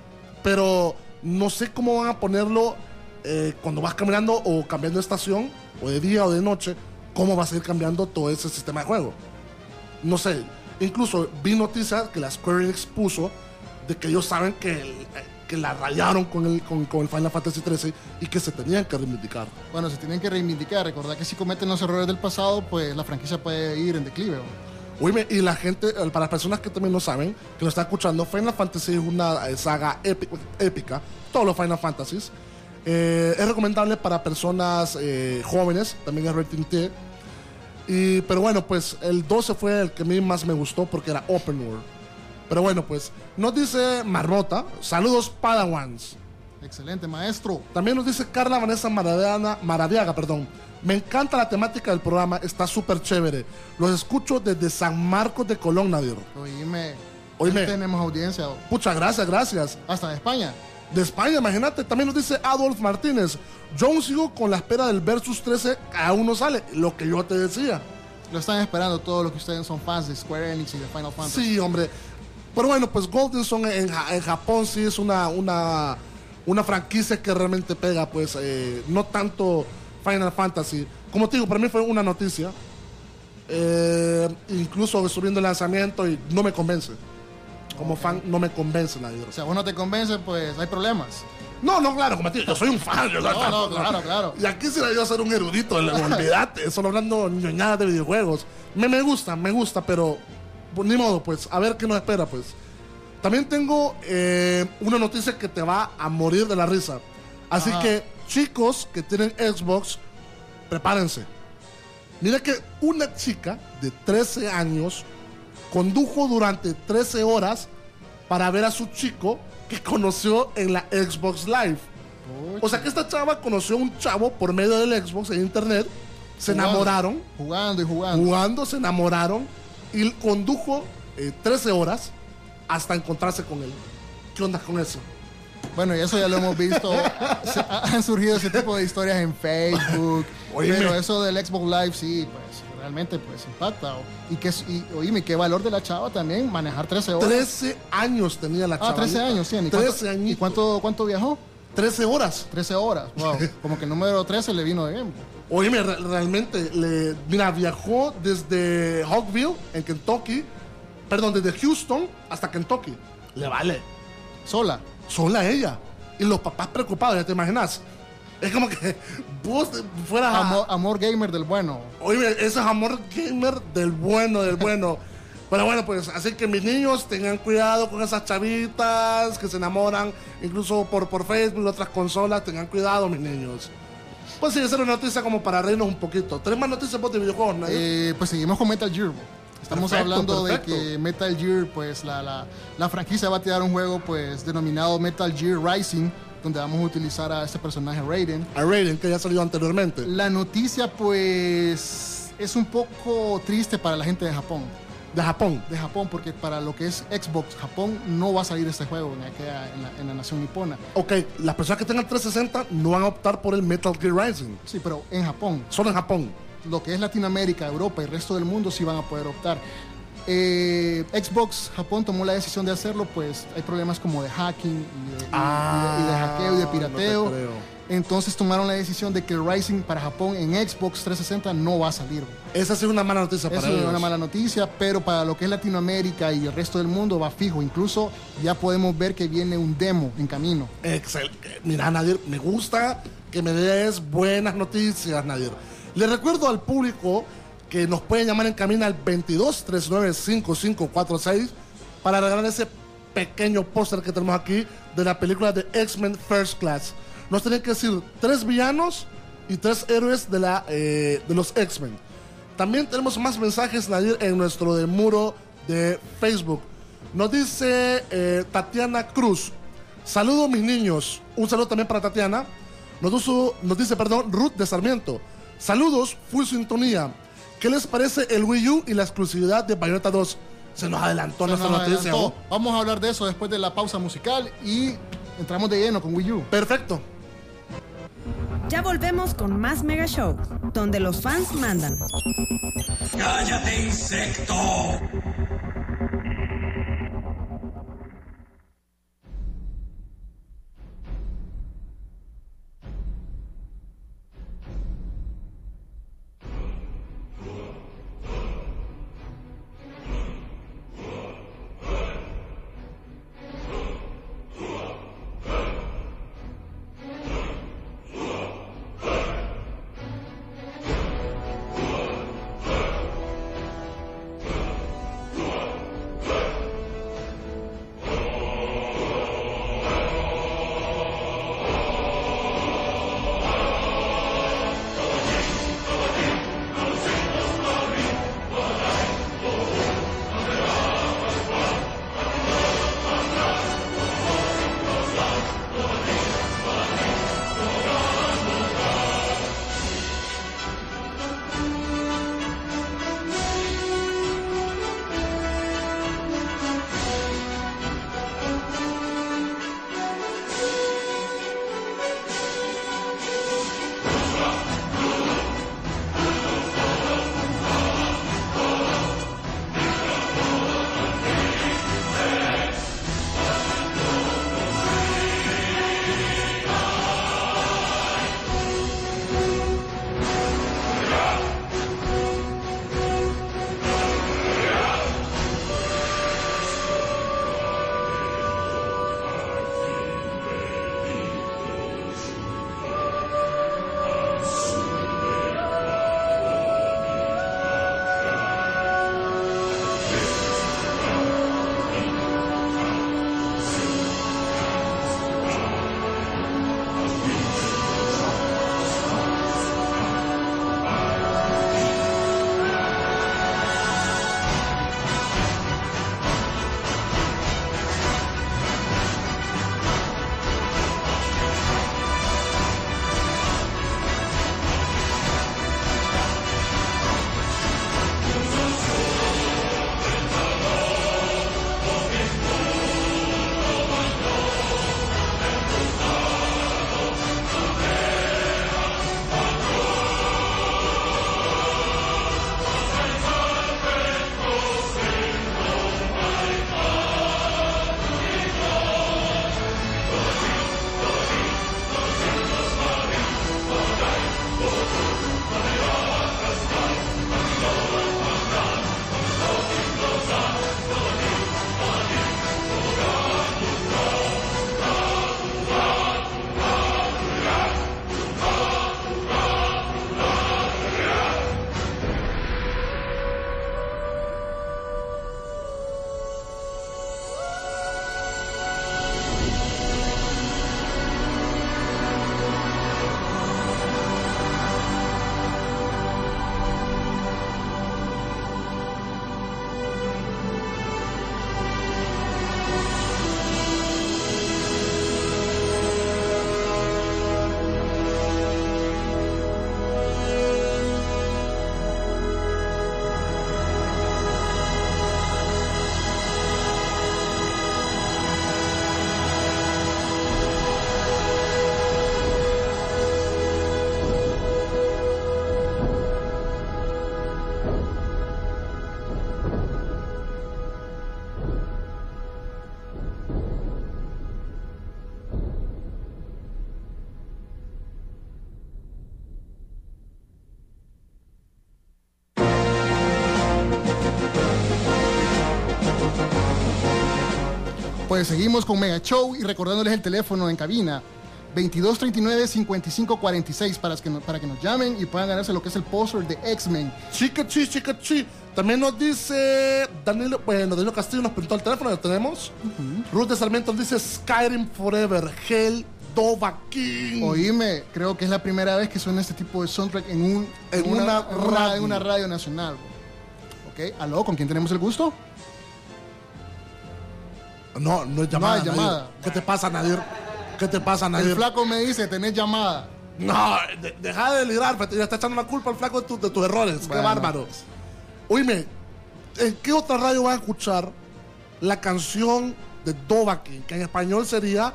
pero no sé cómo van a ponerlo eh, cuando vas caminando o cambiando de estación, o de día o de noche, cómo va a seguir cambiando todo ese sistema de juego. No sé, Incluso vi noticias que la Square Enix puso de que ellos saben que, el, que la rayaron con el, con, con el Final Fantasy trece y que se tenían que reivindicar. Bueno, se tienen que reivindicar. Recordad que si cometen los errores del pasado, pues la franquicia puede ir en declive. Oíme, y la gente, para las personas que también no saben, que lo están escuchando, Final Fantasy es una saga épica, épica todos los Final Fantasies. Eh, es recomendable para personas eh, jóvenes, también es rating T. Y, pero bueno, pues el doce fue el que a mí más me gustó porque era open world. Pero bueno, pues nos dice Marmota, saludos Padawans. Excelente, maestro. También nos dice Carla Vanessa Maradiaga, Maradiaga, perdón. Me encanta la temática del programa, está súper chévere. Los escucho desde San Marcos de Colón, Nadir. Oíme, Oíme. tenemos audiencia. Pucha, gracias, gracias. Hasta de España. De España, imagínate. También nos dice Adolf Martínez. Yo aún sigo con la espera del Versus trece, aún no sale, lo que yo te decía. Lo están esperando todos los que ustedes son fans de Square Enix y de Final Fantasy. Sí, hombre. Pero bueno, pues Golden Sun en, en Japón sí es una, una, una franquicia que realmente pega, pues eh, no tanto Final Fantasy. Como te digo, para mí fue una noticia. Eh, incluso subiendo el lanzamiento y no me convence. Como okay. fan, no me convence nadie. O sea, vos no te convence, pues hay problemas. No, no, claro, como te digo, yo soy un fan. Yo no, no, no, claro, claro. Y aquí sí yo ser un erudito, olvídate, solo hablando ñoñadas de videojuegos. Me, me gusta, me gusta, pero ni modo, pues, a ver qué nos espera, pues. También tengo eh, una noticia que te va a morir de la risa. Así Ajá. que, chicos que tienen Xbox, prepárense. Mira que una chica de trece años condujo durante trece horas para ver a su chico que conoció en la Xbox Live. Oye. O sea que esta chava conoció a un chavo por medio del Xbox en internet, se jugando, enamoraron. Jugando y jugando. Jugando, se enamoraron y condujo eh, trece horas hasta encontrarse con él. ¿Qué onda con eso? Bueno, y eso ya lo hemos visto. Se, han surgido ese tipo de historias en Facebook. Oíme. Pero eso del Xbox Live sí, pues realmente pues impacta. Y que y, oíme, qué valor de la chava también manejar trece horas. trece años tenía la chava. Ah, trece años, sí. ¿Y trece cuánto, años. ¿Y cuánto, cuánto viajó? trece horas. trece horas, wow. Como que el número trece le vino de bien. Oíme, re realmente, le, mira, viajó desde Hawkville, en Kentucky, perdón, desde Houston hasta Kentucky. Le vale. Sola. Sola ella. Y los papás preocupados, ya te imaginas. Es como que vos fueras amor, a... amor gamer del bueno. Oye, ese es amor gamer del bueno, del bueno. Pero bueno, pues así que mis niños tengan cuidado con esas chavitas que se enamoran, incluso por, por Facebook y otras consolas, tengan cuidado, mis niños. Pues sí, esa era una noticia como para reírnos un poquito. ¿Tenés más noticias vos de videojuegos, ¿no? Eh, pues seguimos con Metal Gear. Estamos perfecto, hablando perfecto. de que Metal Gear, pues la, la, la franquicia va a tirar un juego pues denominado Metal Gear Rising, donde vamos a utilizar a este personaje Raiden. A Raiden, que ya ha salido anteriormente. La noticia pues es un poco triste para la gente de Japón. ¿De Japón? De Japón, porque para lo que es Xbox Japón no va a salir este juego en, aquella, en, la, en la nación nipona. Ok, las personas que tengan trescientos sesenta no van a optar por el Metal Gear Rising. Sí, pero en Japón. Solo en Japón. Lo que es Latinoamérica, Europa y el resto del mundo sí van a poder optar. Eh, Xbox Japón tomó la decisión de hacerlo, pues hay problemas como de hacking y de, ah, y de, y de hackeo y de pirateo. No te creo. Entonces tomaron la decisión de que el Rising para Japón en Xbox trescientos sesenta no va a salir. Esa sí es una mala noticia para ellos. Esa es una mala noticia, pero para lo que es Latinoamérica y el resto del mundo va fijo. Incluso ya podemos ver que viene un demo en camino. Excelente. Mira, Nadir, me gusta que me des buenas noticias, Nadir. Le recuerdo al público que nos pueden llamar en cabina al veintidós, treinta y nueve, cincuenta y cinco cuarenta y seis para regalar ese pequeño póster que tenemos aquí de la película de X-Men First Class. Nos tienen que decir tres villanos y tres héroes de, la, eh, de los X-Men. También tenemos más mensajes, Nadir, en nuestro de muro de Facebook. Nos dice eh, Tatiana Cruz. Saludos, mis niños. Un saludo también para Tatiana. Nos, uso, nos dice, perdón, Ruth de Sarmiento. Saludos, full sintonía. ¿Qué les parece el Wii U y la exclusividad de Bayonetta dos? Se nos adelantó Se nuestra nos noticia. Adelantó. Vamos a hablar de eso después de la pausa musical y entramos de lleno con Wii U. Perfecto. Ya volvemos con más Mega Show, donde los fans mandan. ¡Cállate, insecto! pues seguimos con Mega Show y recordándoles el teléfono en cabina. veintidós treinta y nueve, cincuenta y cinco cuarenta y seis para que, nos, para que nos llamen y puedan ganarse lo que es el póster de X-Men. Chica chi, chica chi. También nos dice Danilo, bueno, Danilo Castillo nos pintó el teléfono, lo tenemos. Uh-huh. Ruth de Sarmiento dice Skyrim Forever, Hell Dovahkiin. Oíme, creo que es la primera vez que suena este tipo de soundtrack en, un, en, en, una, una, radio. en una radio nacional. Ok, aló, ¿con quién tenemos el gusto? No, no es llamada. No hay llamada. Nadir. ¿Qué te pasa, Nadir? ¿Qué te pasa, Nadir? El flaco me dice, tenés llamada. No, de, deja de delirar, ya está echando la culpa al flaco de, tu, de tus errores. Bueno. Qué bárbaro. Oíme, ¿en qué otra radio vas a escuchar la canción de Dovahkiin? Que en español sería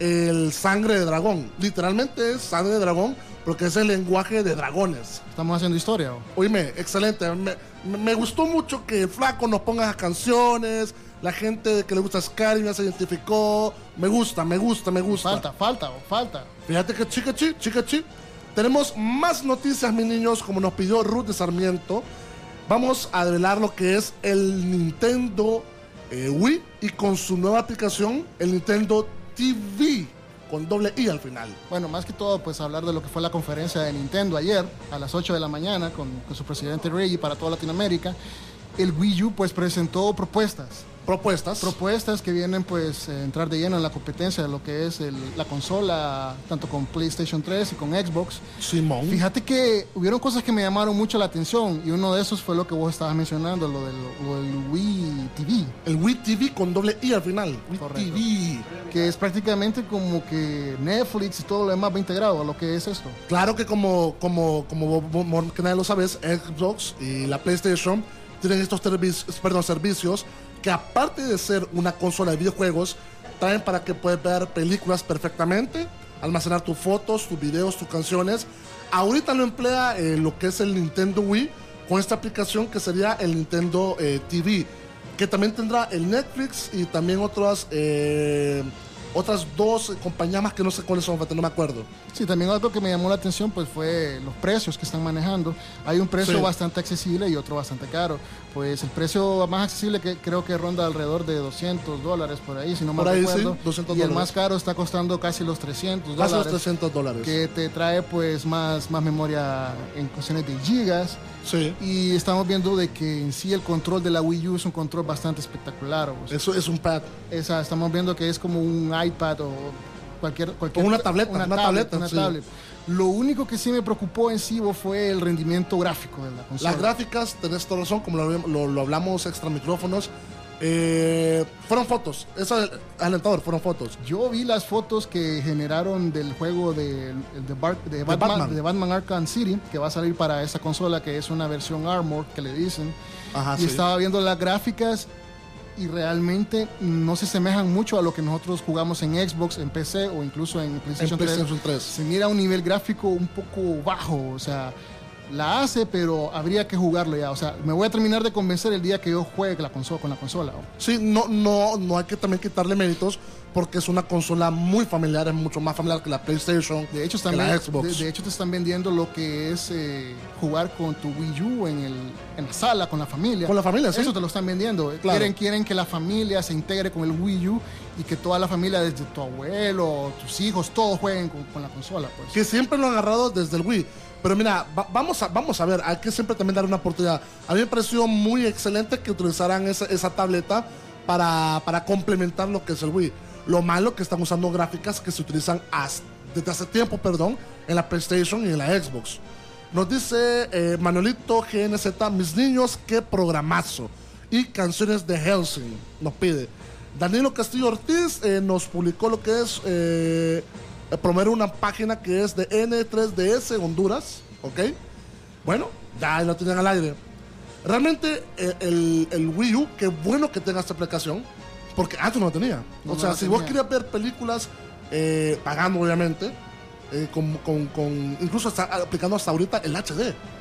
el sangre de dragón. Literalmente es sangre de dragón, porque es el lenguaje de dragones. Estamos haciendo historia. ¿O? Oíme, excelente. Me, me gustó mucho que el flaco nos ponga las canciones. La gente que le gusta Skyrim ya se identificó. Me gusta, me gusta, me gusta. Falta, falta, falta. Fíjate que chica chi, chica chi. Tenemos más noticias, mis niños, como nos pidió Ruth de Sarmiento. Vamos a revelar lo que es el Nintendo eh, Wii y con su nueva aplicación, el Nintendo T V, con doble I al final. Bueno, más que todo, pues hablar de lo que fue la conferencia de Nintendo ayer a las ocho de la mañana con, con su presidente Reggie para toda Latinoamérica. El Wii U pues presentó propuestas. Propuestas. Propuestas que vienen pues a entrar de lleno en la competencia de lo que es el, la consola, tanto con PlayStation tres y con Xbox. Simón. Fíjate que hubieron cosas que me llamaron mucho la atención y uno de esos fue lo que vos estabas mencionando, lo del, lo del Wii T V. El Wii T V con doble I al final. Wii Correcto. T V. Que es prácticamente como que Netflix y todo lo demás va integrado a lo que es esto. Claro que como, como, como, como que nadie lo sabes, Xbox y la PlayStation tienen estos servicios, perdón, servicios que aparte de ser una consola de videojuegos, traen para que puedas ver películas perfectamente, almacenar tus fotos, tus videos, tus canciones. Ahorita lo emplea eh, lo que es el Nintendo Wii con esta aplicación que sería el Nintendo eh, T V, que también tendrá el Netflix y también otras eh, otras dos compañías más que no sé cuáles son, no me acuerdo. Sí, también algo que me llamó la atención pues fue los precios que están manejando. Hay un precio sí. bastante accesible y otro bastante caro. Pues el precio más accesible que creo que ronda alrededor de doscientos dólares por ahí, si no mal recuerdo. Sí, doscientos y el más caro está costando casi los trescientos dólares. Casi los trescientos dólares. Que te trae pues más, más memoria en cuestiones de gigas. Sí. Y estamos viendo de que en sí el control de la Wii U es un control bastante espectacular. O sea, eso es un pad. Esa, estamos viendo que es como un iPad o cualquier... cualquier o una tableta. Una, una tablet, tableta, una sí. tablet. Lo único que sí me preocupó en sí fue el rendimiento gráfico de la consola. Las gráficas, tenés toda razón, como lo, lo, lo hablamos extra micrófonos. Eh, fueron fotos, eso es alentador, fueron fotos. Yo vi las fotos que generaron del juego de, de, Bar, de, Batman, Batman. de Batman Arkham City, que va a salir para esa consola, que es una versión Armor, que le dicen. Ajá, y sí. estaba viendo las gráficas y realmente no se asemejan mucho a lo que nosotros jugamos en Xbox, en P C o incluso en PlayStation, en PlayStation tres. Se mira un nivel gráfico un poco bajo, o sea, la hace, pero habría que jugarlo ya. O sea, me voy a terminar de convencer el día que yo juegue la consola, con la consola. Sí, no, no, no hay que también quitarle méritos porque es una consola muy familiar, es mucho más familiar que la PlayStation, de hecho, están que la ven- Xbox. De, de hecho, te están vendiendo lo que es eh, jugar con tu Wii U en, el, en la sala, con la familia. Con la familia, sí. Eso te lo están vendiendo. Claro. Quieren, quieren que la familia se integre con el Wii U y que toda la familia, desde tu abuelo, tus hijos, todos jueguen con, con la consola. Pues. Que siempre lo han agarrado desde el Wii. Pero mira, va, vamos, a, vamos a ver, hay que siempre también dar una oportunidad. A mí me pareció muy excelente que utilizaran esa, esa tableta para, para complementar lo que es el Wii. Lo malo que están usando gráficas que se utilizan hasta, desde hace tiempo, perdón, en la PlayStation y en la Xbox. Nos dice eh, Manuelito G N Z, mis niños, qué programazo. Y canciones de Helsing, nos pide. Danilo Castillo Ortiz eh, nos publicó lo que es... Eh, promover una página que es de N tres D S Honduras, ¿ok? Bueno, ya lo tienen al aire. Realmente el, el, el Wii U, qué bueno que tenga esta aplicación, porque antes no lo tenía. No, o no sea, la si tenía. vos querías ver películas, eh, pagando obviamente, eh, con, con, con, incluso hasta, aplicando hasta ahorita el H D.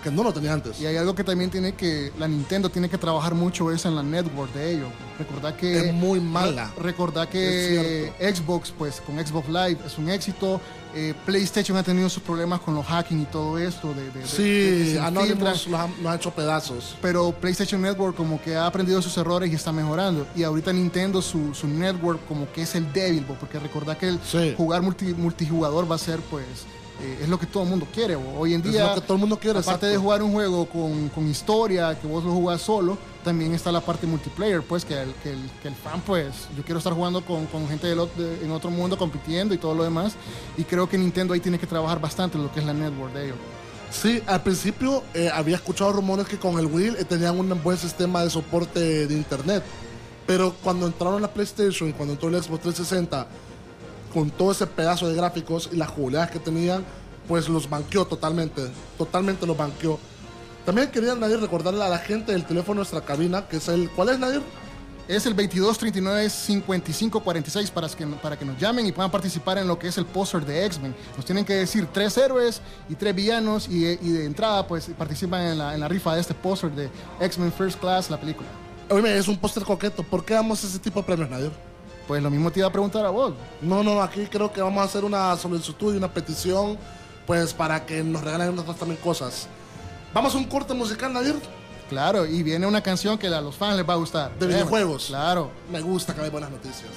que no lo tenía antes. Y hay algo que también tiene que, la Nintendo tiene que trabajar mucho es en la network de ellos. Recordad que... Es muy mala. Re, recordad que Xbox, pues con Xbox Live es un éxito. Eh, PlayStation ha tenido sus problemas con los hacking y todo esto. De, de, sí, de, de Anonymous los ha, los ha hecho pedazos. Pero PlayStation Network como que ha aprendido sus errores y está mejorando. Y ahorita Nintendo, su, su network como que es el débil, porque recordad que el sí. jugar multi, multijugador va a ser pues... Eh, es lo que todo el mundo quiere. Hoy en día, es lo que todo el mundo quiere, aparte exacto. de jugar un juego con, con historia, que vos lo jugás solo, también está la parte multiplayer, pues que el, que el, que el fan, pues, yo quiero estar jugando con, con gente de, lo, de en otro mundo compitiendo y todo lo demás. Y creo que Nintendo ahí tiene que trabajar bastante en lo que es la network de ellos. Sí, al principio eh, había escuchado rumores que con el Wii eh, tenían un buen sistema de soporte de internet, pero cuando entraron la PlayStation y cuando entró el Xbox trescientos sesenta, con todo ese pedazo de gráficos y las jugabilidades que tenían, pues los banqueó totalmente, totalmente los banqueó. También quería, Nadir, recordarle a la gente del teléfono de nuestra cabina, que es el... ¿Cuál es, Nadir? Es el veintidós treinta y nueve cincuenta y cinco cuarenta y seis para que, para que nos llamen y puedan participar en lo que es el póster de X-Men. Nos tienen que decir tres héroes y tres villanos y, y de entrada pues participan en la, en la rifa de este póster de X-Men First Class, la película. Oye, es un póster coqueto. ¿Por qué damos ese tipo de premios, Nadir? Pues lo mismo te iba a preguntar a vos. No, no, aquí creo que vamos a hacer una solicitud y una petición, pues para que nos regalen nosotros también cosas. Vamos a un corte musical, Nadir. Claro, y viene una canción que a los fans les va a gustar. De videojuegos. Claro. Me gusta que hay buenas noticias.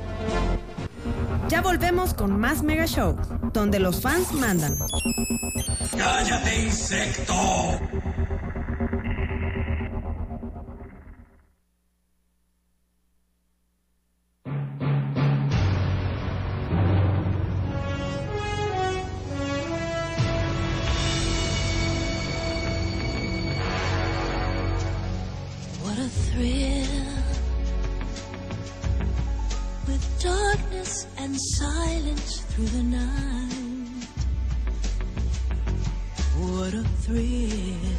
Ya volvemos con más Mega Show, donde los fans mandan. ¡Cállate, insecto! Darkness and silence through the night. What a thrill.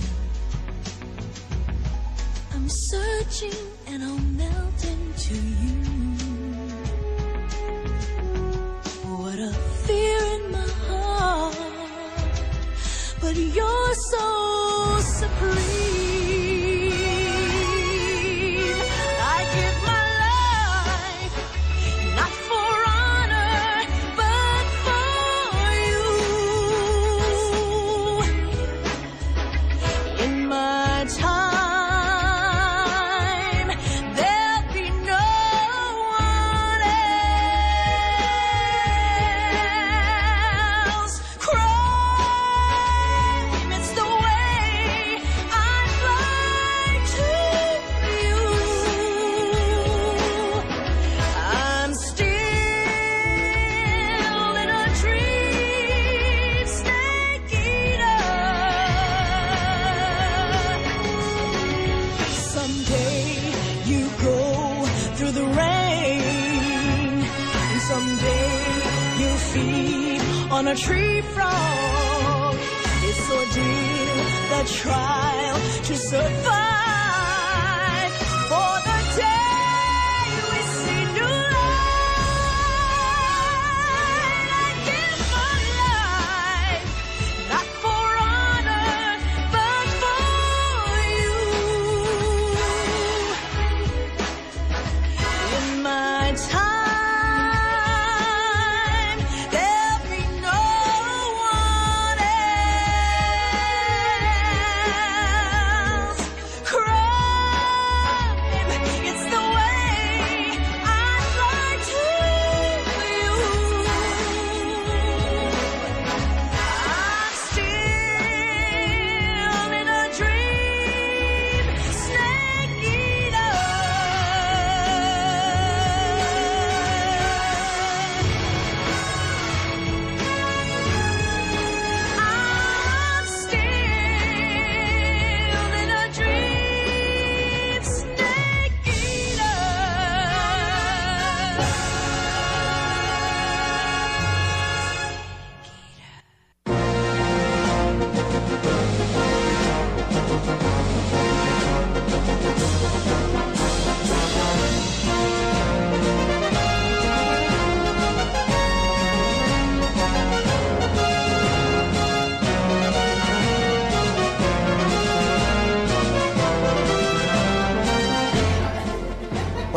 I'm searching and I'll melt into you. What a fear in my heart, but you're so supreme. On a tree frog, it's ordeal, the trial to survive. For the day we see new light, I give my life, not for honor, but for you. In my time. It's the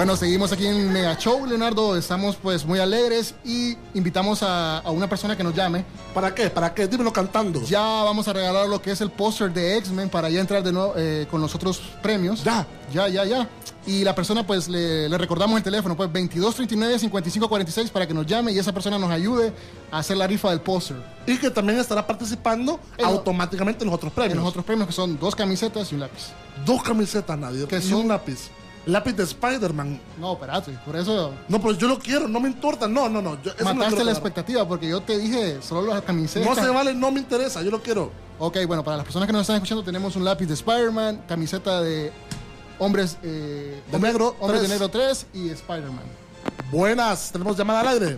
Bueno, seguimos aquí en Mega Show, Leonardo. Estamos pues muy alegres y invitamos a, a una persona que nos llame. ¿Para qué? ¿Para qué? Dímelo cantando. Ya vamos a regalar lo que es el póster de X-Men para ya entrar de nuevo eh, con los otros premios. Ya. Ya, ya, ya. Y la persona, pues, le, le recordamos el teléfono, pues, veintidós treinta y nueve cincuenta y cinco cuarenta y seis para que nos llame y esa persona nos ayude a hacer la rifa del póster. Y que también estará participando en automáticamente en los otros premios. En los otros premios, que son dos camisetas y un lápiz. Dos camisetas, nadie. Que y son un lápiz. Lápiz de Spider-Man. No, espérate, por eso... No, pero yo lo quiero, no me importa. No, no, no. Yo, eso mataste no la expectativa porque yo te dije solo las camisetas. No se vale, no me interesa, yo lo quiero. Ok, bueno, para las personas que nos están escuchando tenemos un lápiz de Spider-Man, camiseta de Hombres eh, de Negro Hombres tres. de Negro tres y Spider-Man. Buenas, tenemos llamada al aire.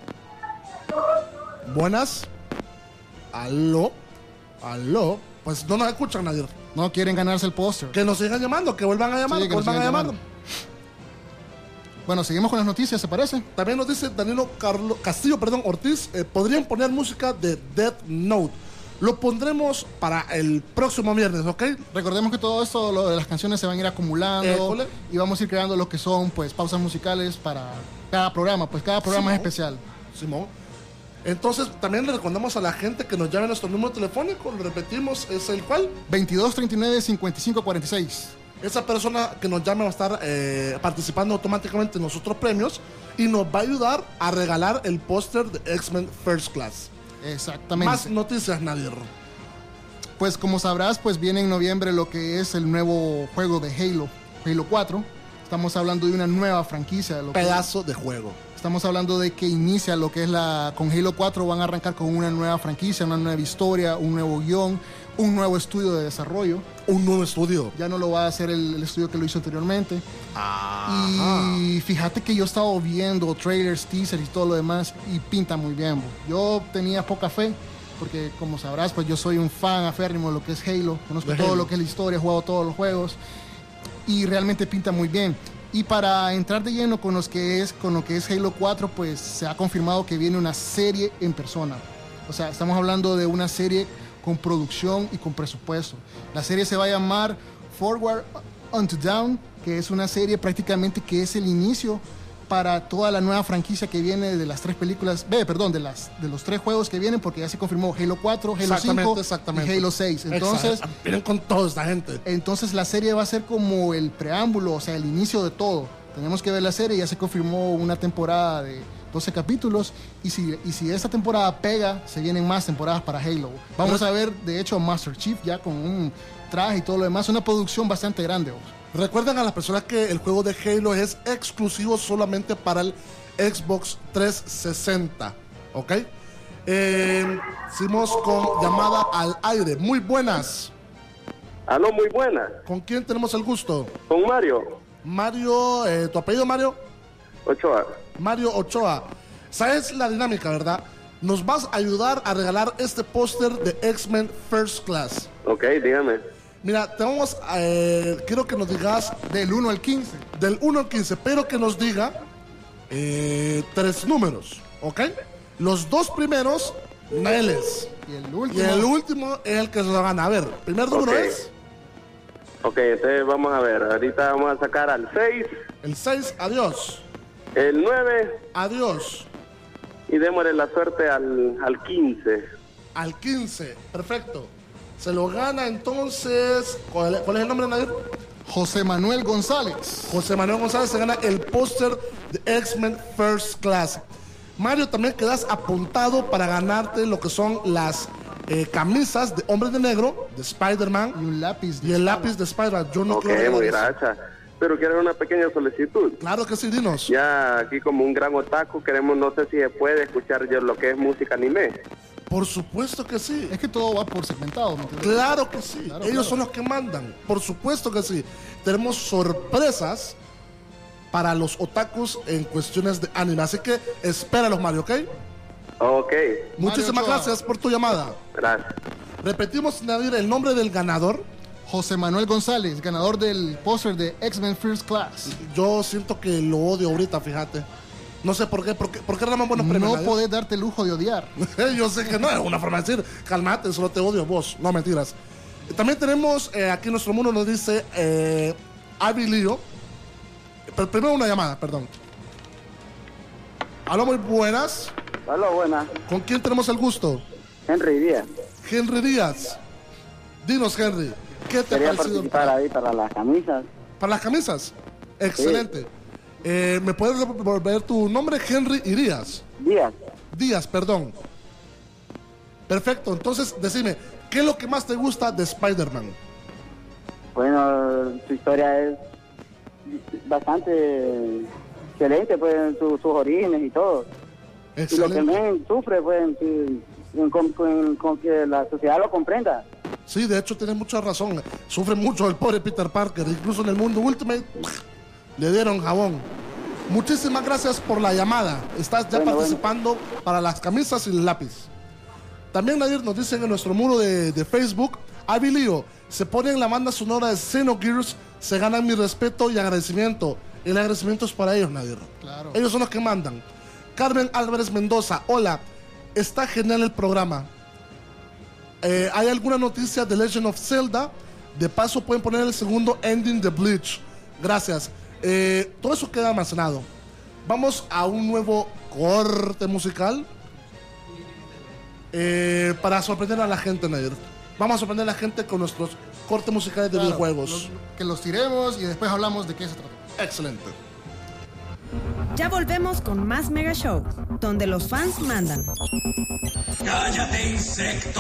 Buenas. Aló. Aló. Pues no nos escuchan nadie. No quieren ganarse el póster. Que nos sigan llamando, que vuelvan a llamar, Sí, que que nos vuelvan a sigan llamar. llamando. Bueno, seguimos con las noticias, ¿se parece? También nos dice Danilo Carlo, Castillo, perdón, Ortiz, eh, podrían poner música de Death Note. Lo pondremos para el próximo viernes, ¿ok? Recordemos que todo esto, lo de las canciones se van a ir acumulando École. y vamos a ir creando lo que son, pues, pausas musicales para cada programa, pues cada programa Simón. es especial. Simón. Entonces, también le recordamos a la gente que nos llame a nuestro número telefónico, lo repetimos, es el cual. veintidós treinta y nueve cincuenta y cinco cuarenta y seis. Esa persona que nos llame va a estar eh, participando automáticamente en los otros premios y nos va a ayudar a regalar el póster de X-Men First Class. Exactamente. Más noticias, Nadir. Pues como sabrás, pues viene en noviembre lo que es el nuevo juego de Halo, Halo cuatro. Estamos hablando de una nueva franquicia. Lo Pedazo que, de juego. Estamos hablando de que inicia lo que es la... Con Halo cuatro van a arrancar con una nueva franquicia, una nueva historia, un nuevo guión, un nuevo estudio de desarrollo. Un nuevo estudio. Ya no lo va a hacer el, el estudio que lo hizo anteriormente. Ajá. Y fíjate que yo he estado viendo trailers, teasers y todo lo demás y pinta muy bien. Bo. Yo tenía poca fe porque, como sabrás, pues yo soy un fan aférrimo de lo que es Halo. Conozco De todo Halo. lo que es la historia, he jugado todos los juegos y realmente pinta muy bien. Y para entrar de lleno con, los que es, con lo que es Halo cuatro, pues se ha confirmado que viene una serie en persona. O sea, estamos hablando de una serie con producción y con presupuesto. La serie se va a llamar Forward Unto Down, que es una serie prácticamente que es el inicio para toda la nueva franquicia que viene de las tres películas, ve, perdón, de las de los tres juegos que vienen, porque ya se confirmó Halo cuatro, Halo cinco exactamente. y Halo seis. Entonces, Exacto. Vienen con toda esta gente. entonces la serie va a ser como el preámbulo, o sea, el inicio de todo. Tenemos que ver la serie, ya se confirmó una temporada de doce capítulos y si, y si esta temporada pega, se vienen más temporadas para Halo. Vamos a ver, de hecho, a Master Chief ya con un traje y todo lo demás, una producción bastante grande. Vos. Recuerden a las personas que el juego de Halo es exclusivo solamente para el Xbox trescientos sesenta, ¿ok? Eh, seguimos con llamada al aire. Muy buenas. Aló, muy buenas. ¿Con quién tenemos el gusto? Con Mario. Mario, eh, ¿tu apellido, Mario? Ochoa. Mario Ochoa. ¿Sabes la dinámica, verdad? Nos vas a ayudar a regalar este póster de X-Men First Class. Ok, dígame. Mira, te vamos, eh, quiero que nos digas del uno al quince. Del uno al quince, pero que nos diga eh, tres números, ¿ok? Los dos primeros, Neles. Y el último. Y el último es el que se lo gana. A ver, primer número Ok. es Ok, entonces vamos a ver. Ahorita vamos a sacar al seis, el seis, adiós. el nueve Adiós. y démosle la suerte al, al quince. Al quince, perfecto. Se lo gana entonces, ¿cuál es, cuál es el nombre, Nadir? José Manuel González. José Manuel González se gana el póster de X-Men First Class. Mario, también quedas apuntado para ganarte lo que son las eh, camisas de Hombres de Negro, de Spider-Man. Y un lápiz. Y el lápiz de Spider-Man. Yo no Ok, quiero regalar muy eso. gracias. Pero quiero una pequeña solicitud. Claro que sí, dinos. Ya aquí como un gran otaku queremos, no sé si se puede escuchar yo lo que es música anime. Por supuesto que sí. Es que todo va por segmentado. ¿me entiendes? Claro que sí. Claro, Ellos claro. son los que mandan. Por supuesto que sí. Tenemos sorpresas para los otakus en cuestiones de anime. Así que espéralos, Mario, ¿ok? Ok, Muchísimas Ochoa. gracias por tu llamada. gracias. Repetimos, Nadir, el nombre del ganador. José Manuel González, ganador del póster de X-Men First Class. Yo siento que lo odio ahorita, fíjate. No sé por qué, por qué, por qué damos buenos premios. No Nadir? podés darte el lujo de odiar. Yo sé que no, es una forma de decir, calmate, solo te odio vos. No, mentiras. También tenemos, eh, aquí en nuestro mundo nos dice, eh, Avi Leo, pero primero una llamada, perdón. Aló, muy buenas. Aló, buenas. ¿Con quién tenemos el gusto? Henry Díaz. Henry Díaz. Dinos, Henry, ¿qué te Quería ha parecido? participar ahí para las camisas. ¿Para las camisas? Excelente. Sí. Eh, ¿Me puedes devolver tu nombre? Henry y Díaz. Díaz. Díaz, perdón. Perfecto, entonces decime, ¿qué es lo que más te gusta de Spider-Man? Bueno, su historia es bastante excelente, pues, en su, sus orígenes y todo. Excelente. Y lo que men sufre, pues, en, en, con, con, con que la sociedad lo comprenda. Sí, de hecho tienes mucha razón. Sufre mucho el pobre Peter Parker. Incluso en el mundo Ultimate le dieron jabón. Muchísimas gracias por la llamada. Estás ya bueno, participando bueno. para las camisas y el lápiz. También, Nadir, nos dicen en nuestro muro de, de Facebook, Abilio, se pone en la banda sonora de Xenogears, se ganan mi respeto y agradecimiento. El agradecimiento es para ellos, Nadir. Claro. Ellos son los que mandan. Carmen Álvarez Mendoza, hola, está genial el programa. Eh, ¿Hay alguna noticia de Legend of Zelda? De paso pueden poner el segundo ending de Bleach. Gracias. Eh, todo eso queda almacenado. Vamos a un nuevo corte musical eh, para sorprender a la gente, Nadir. Vamos a sorprender a la gente con nuestros cortes musicales de claro, videojuegos. Los, que los tiremos y después hablamos de qué se trata. Excelente. Ya volvemos con más Mega Show, donde los fans mandan. ¡Cállate, insecto!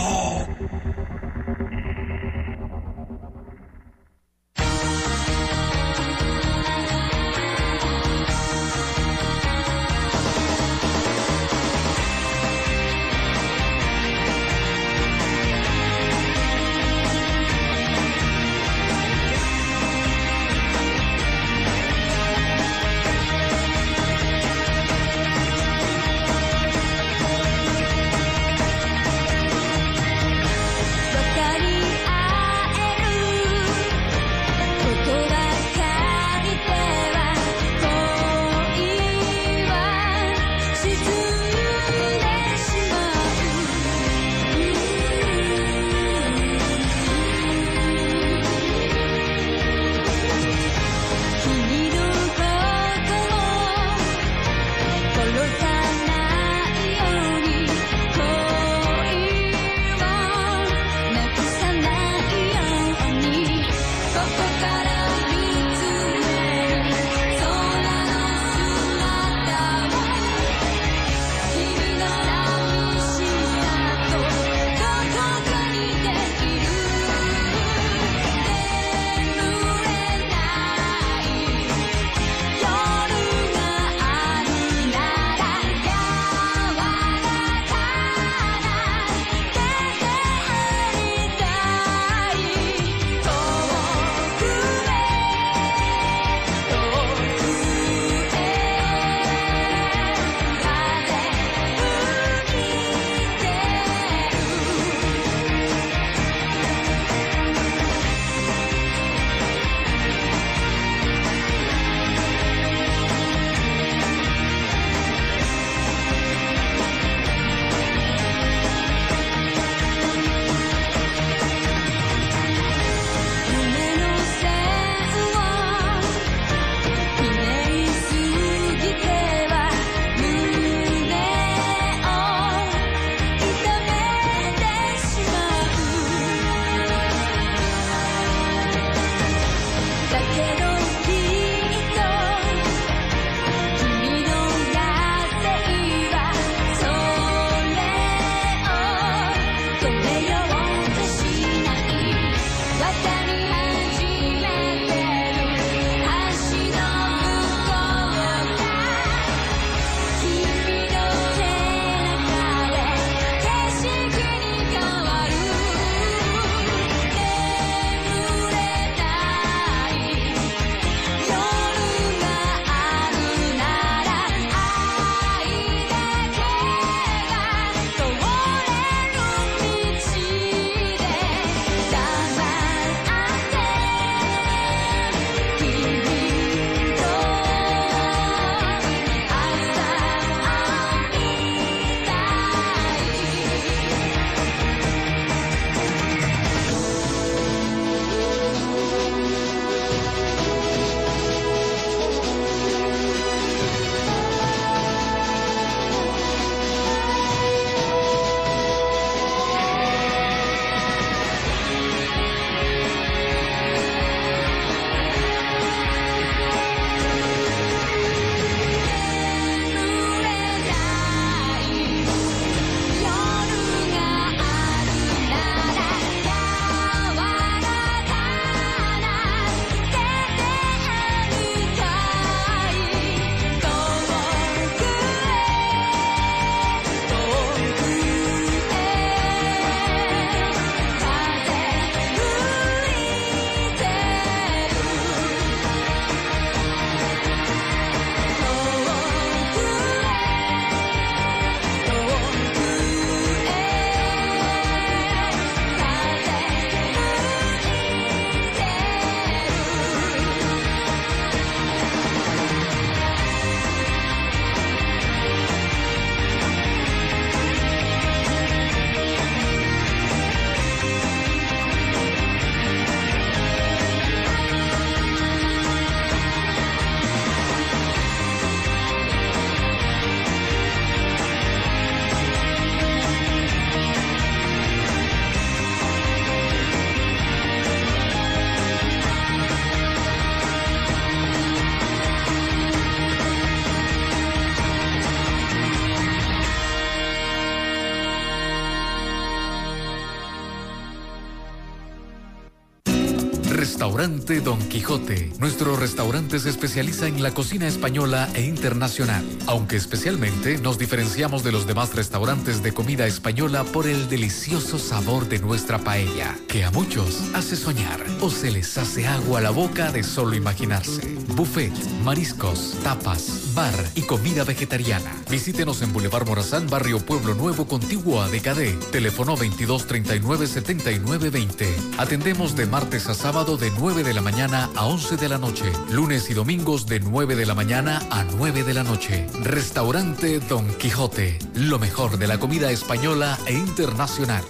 Restaurante Don Quijote. Nuestro restaurante se especializa en la cocina española e internacional, aunque especialmente nos diferenciamos de los demás restaurantes de comida española por el delicioso sabor de nuestra paella, que a muchos hace soñar o se les hace agua a la boca de solo imaginarse. Buffet, mariscos, tapas, bar y comida vegetariana. Visítenos en Boulevard Morazán, Barrio Pueblo Nuevo, contiguo a D K D. Teléfono veintidós treinta y nueve setenta y nueve veinte. Atendemos de martes a sábado de nueve de la mañana a once de la noche. Lunes y domingos de nueve de la mañana a nueve de la noche. Restaurante Don Quijote. Lo mejor de la comida española e internacional.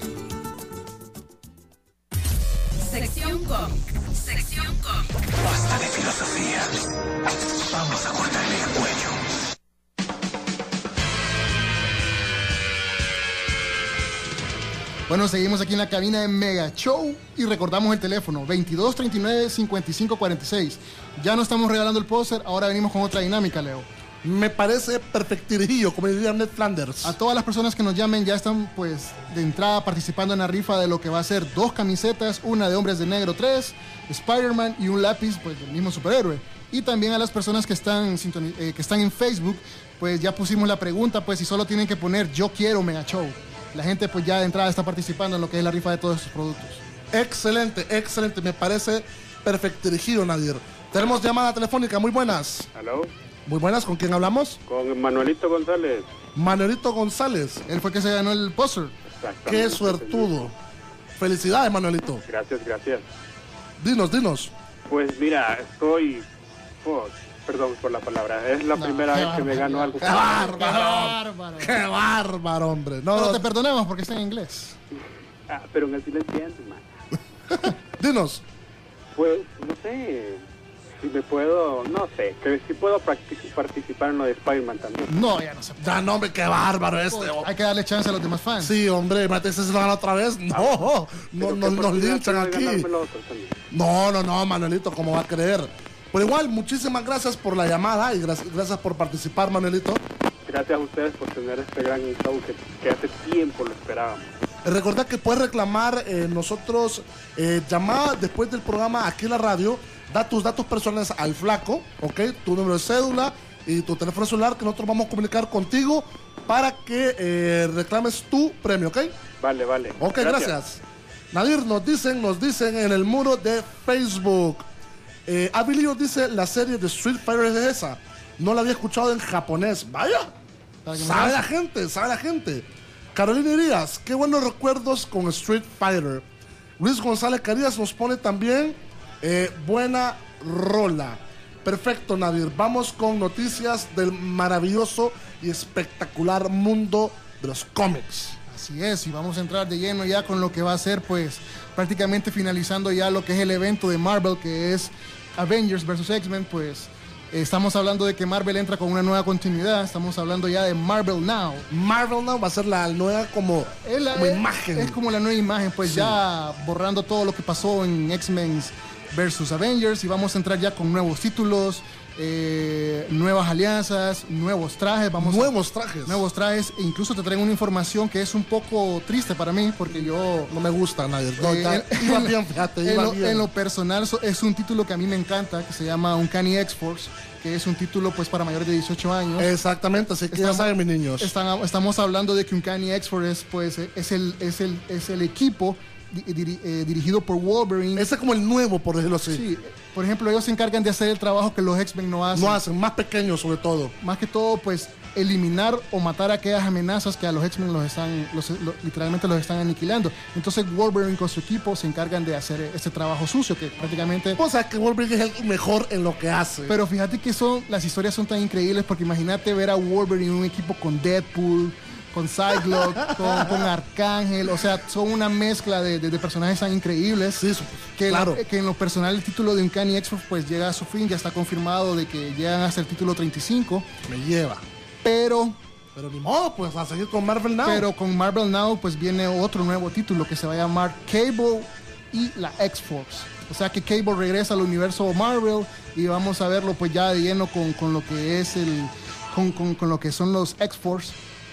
Sección cómic. Sección cómic. Basta de filosofía. Vamos a cortarle el cuello. Bueno, seguimos aquí en la cabina de Mega Show y recordamos el teléfono veintidós treinta y nueve cincuenta y cinco cuarenta y seis. Ya no estamos regalando el póster, ahora venimos con otra dinámica, Leo. Me parece perfectirijillo, como diría Ned Flanders. A todas las personas que nos llamen ya están pues de entrada participando en la rifa de lo que va a ser dos camisetas, una de Hombres de Negro tres, Spider-Man y un lápiz pues del mismo superhéroe. Y también a las personas que están, eh, que están en Facebook, pues ya pusimos la pregunta, pues si solo tienen que poner yo quiero Mega Show. La gente pues ya de entrada está participando en lo que es la rifa de todos estos productos. Excelente, excelente, me parece perfectirigido, Nadir. Tenemos llamada telefónica, muy buenas. ¿Aló? Muy buenas, ¿con quién hablamos? Con Manuelito González. Manuelito González. Él fue el que se ganó el póster. Qué suertudo. Felicidades, Manuelito. Gracias, gracias. Dinos, dinos. Pues mira, estoy... Oh, perdón por la palabra. Es la no, primera vez que me gano algo. ¡Qué bárbaro! ¡Qué bárbaro! ¡Qué bárbaro, hombre! No, pero no. te perdonamos porque está en inglés. Ah, pero en el sí lo entiendo, man. Dinos. Pues, no sé... Si me puedo, no sé, que si puedo participar en lo de Spider-Man también. No, ya no se puede. Ya, no, hombre, qué bárbaro este. Oh, hay que darle chance a los demás fans. Sí, hombre, mate, se lo dan otra vez. No, no, no nos linchan aquí. No, no, no, Manuelito, ¿cómo va a creer? Pero igual, muchísimas gracias por la llamada y gracias, gracias por participar, Manuelito. Gracias a ustedes por tener este gran show que, que hace tiempo lo esperábamos. Recordad que puedes reclamar eh, nosotros eh, llamada después del programa aquí en la radio. Da tus datos personales al flaco, ¿ok? Tu número de cédula y tu teléfono celular que nosotros vamos a comunicar contigo para que eh, reclames tu premio, ¿ok? Vale, vale. Ok, gracias. gracias. Nadir, nos dicen, nos dicen en el muro de Facebook. Eh, Abilio dice, la serie de Street Fighter es esa. No la había escuchado en japonés. Vaya. Sabe la gente, sabe la gente. Carolina Irías, qué buenos recuerdos con Street Fighter. Luis González Carías nos pone también... Eh, buena rola. Perfecto, Nadir. Vamos con noticias del maravilloso y espectacular mundo de los cómics. Así es, y vamos a entrar de lleno ya con lo que va a ser, pues, prácticamente finalizando ya lo que es el evento de Marvel, que es Avengers versus X-Men, pues... Estamos hablando de que Marvel entra con una nueva continuidad. Estamos hablando ya de Marvel Now. Marvel Now va a ser la nueva como, es la, como es, imagen. Es como la nueva imagen, pues sí. Ya borrando todo lo que pasó en X-Men versus Avengers. Y vamos a entrar ya con nuevos títulos, eh, nuevas alianzas, nuevos trajes. Vamos nuevos a, trajes. Nuevos trajes. E incluso te traigo una información que es un poco triste para mí, porque yo... No me gusta, nadie. No, eh, en, iba bien, fíjate, iba en, lo, bien. en lo personal es un título que a mí me encanta, que se llama Uncanny X-Force, que es un título pues para mayores de dieciocho años. Exactamente, así que estamos, ya saben, mis niños. Están, estamos hablando de que Uncanny X-Force pues, es, el, es, el, es el equipo di, eh, dirigido por Wolverine. Ese es como el nuevo, por decirlo así. Sí, por ejemplo, ellos se encargan de hacer el trabajo que los X-Men no hacen. No hacen, más pequeños sobre todo. Más que todo, pues, eliminar o matar aquellas amenazas que a los X-Men los están, los, los, literalmente los están aniquilando. Entonces Wolverine con su equipo se encargan de hacer este trabajo sucio que prácticamente... O sea, que Wolverine es el mejor en lo que hace. Pero fíjate que son, las historias son tan increíbles porque imagínate ver a Wolverine en un equipo con Deadpool, con Cyclops, con, con Arcángel, o sea, son una mezcla de, de, de personajes tan increíbles. Sí, que, claro. la, que en lo personal el título de Uncanny X-Force pues llega a su fin, ya está confirmado de que llegan hasta el título treinta y cinco. Me lleva. Pero... Pero ni modo, pues a seguir con Marvel Now. Pero con Marvel Now pues viene otro nuevo título que se va a llamar Cable y la X-Force. O sea que Cable regresa al universo Marvel y vamos a verlo pues ya de lleno con, con lo que es el... Con, con, con lo que son los X-Force.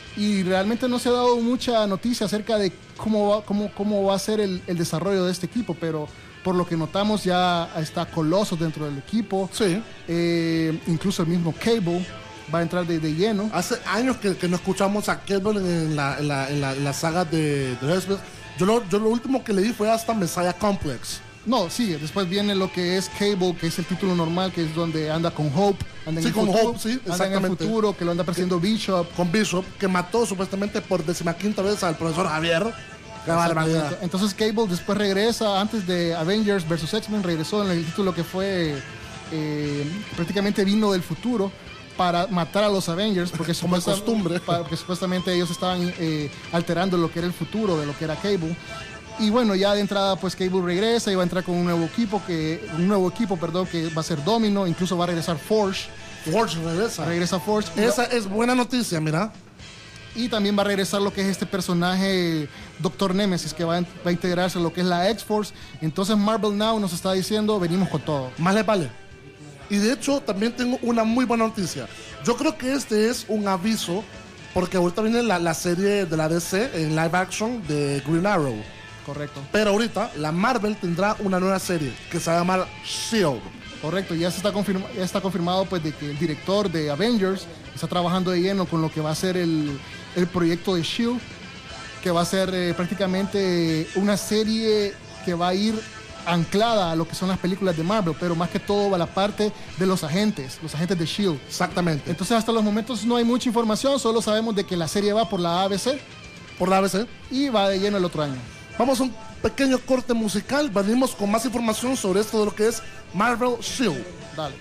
y realmente no se ha dado mucha noticia acerca de cómo va, cómo, cómo va a ser el, el desarrollo de este equipo, pero por lo que notamos ya está Colossus dentro del equipo. Sí. Eh, incluso el mismo Cable va a entrar de, de lleno. Hace años que, que no escuchamos a Cable en la, en la, en la, en la saga de, de Hellspace. Yo lo, yo lo último que leí fue hasta Messiah Complex. No, sí, después viene lo que es Cable, que es el título normal, que es donde anda con Hope. Anda en Sí, el con futuro, Hope, sí, anda exactamente. en el futuro, que lo anda persiguiendo Bishop. Con Bishop, que mató supuestamente por decimaquinta vez al profesor Javier. Qué barbaridad. Entonces Cable después regresa, antes de Avengers versus X-Men, regresó en el título que fue, eh, prácticamente vino del futuro para matar a los Avengers, porque, Como de supuesta- costumbre. para- porque supuestamente ellos estaban eh, alterando lo que era el futuro de lo que era Cable. Y bueno, ya de entrada pues Cable regresa y va a entrar con un nuevo equipo, que, un nuevo equipo, perdón, que va a ser Domino, incluso va a regresar Forge. Forge regresa. Regresa Forge. Esa es buena noticia, mira. Y también va a regresar lo que es este personaje Doctor Nemesis, que va a, va a integrarse a lo que es la X-Force. Entonces Marvel Now nos está diciendo, venimos con todo. Más les vale. Y de hecho, también tengo una muy buena noticia. Yo creo que este es un aviso, porque ahorita viene la, la serie de la D C en live action de Green Arrow. Correcto. Pero ahorita la Marvel tendrá una nueva serie que se va a llamar Shield. Correcto, ya se está, confirma, ya está confirmado pues de que el director de Avengers está trabajando de lleno con lo que va a ser el, el proyecto de Shield, que va a ser eh, prácticamente una serie que va a ir anclada a lo que son las películas de Marvel, pero más que todo va a la parte de los agentes, los agentes de Shield. Exactamente. Entonces hasta los momentos no hay mucha información, solo sabemos de que la serie va por la A B C. Por la A B C. Y va de lleno el otro año. Vamos a un pequeño corte musical, venimos con más información sobre esto de lo que es Marvel Shield. Dale.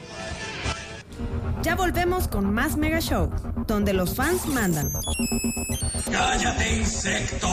Ya volvemos con más Mega Show, donde los fans mandan. ¡Cállate, insecto!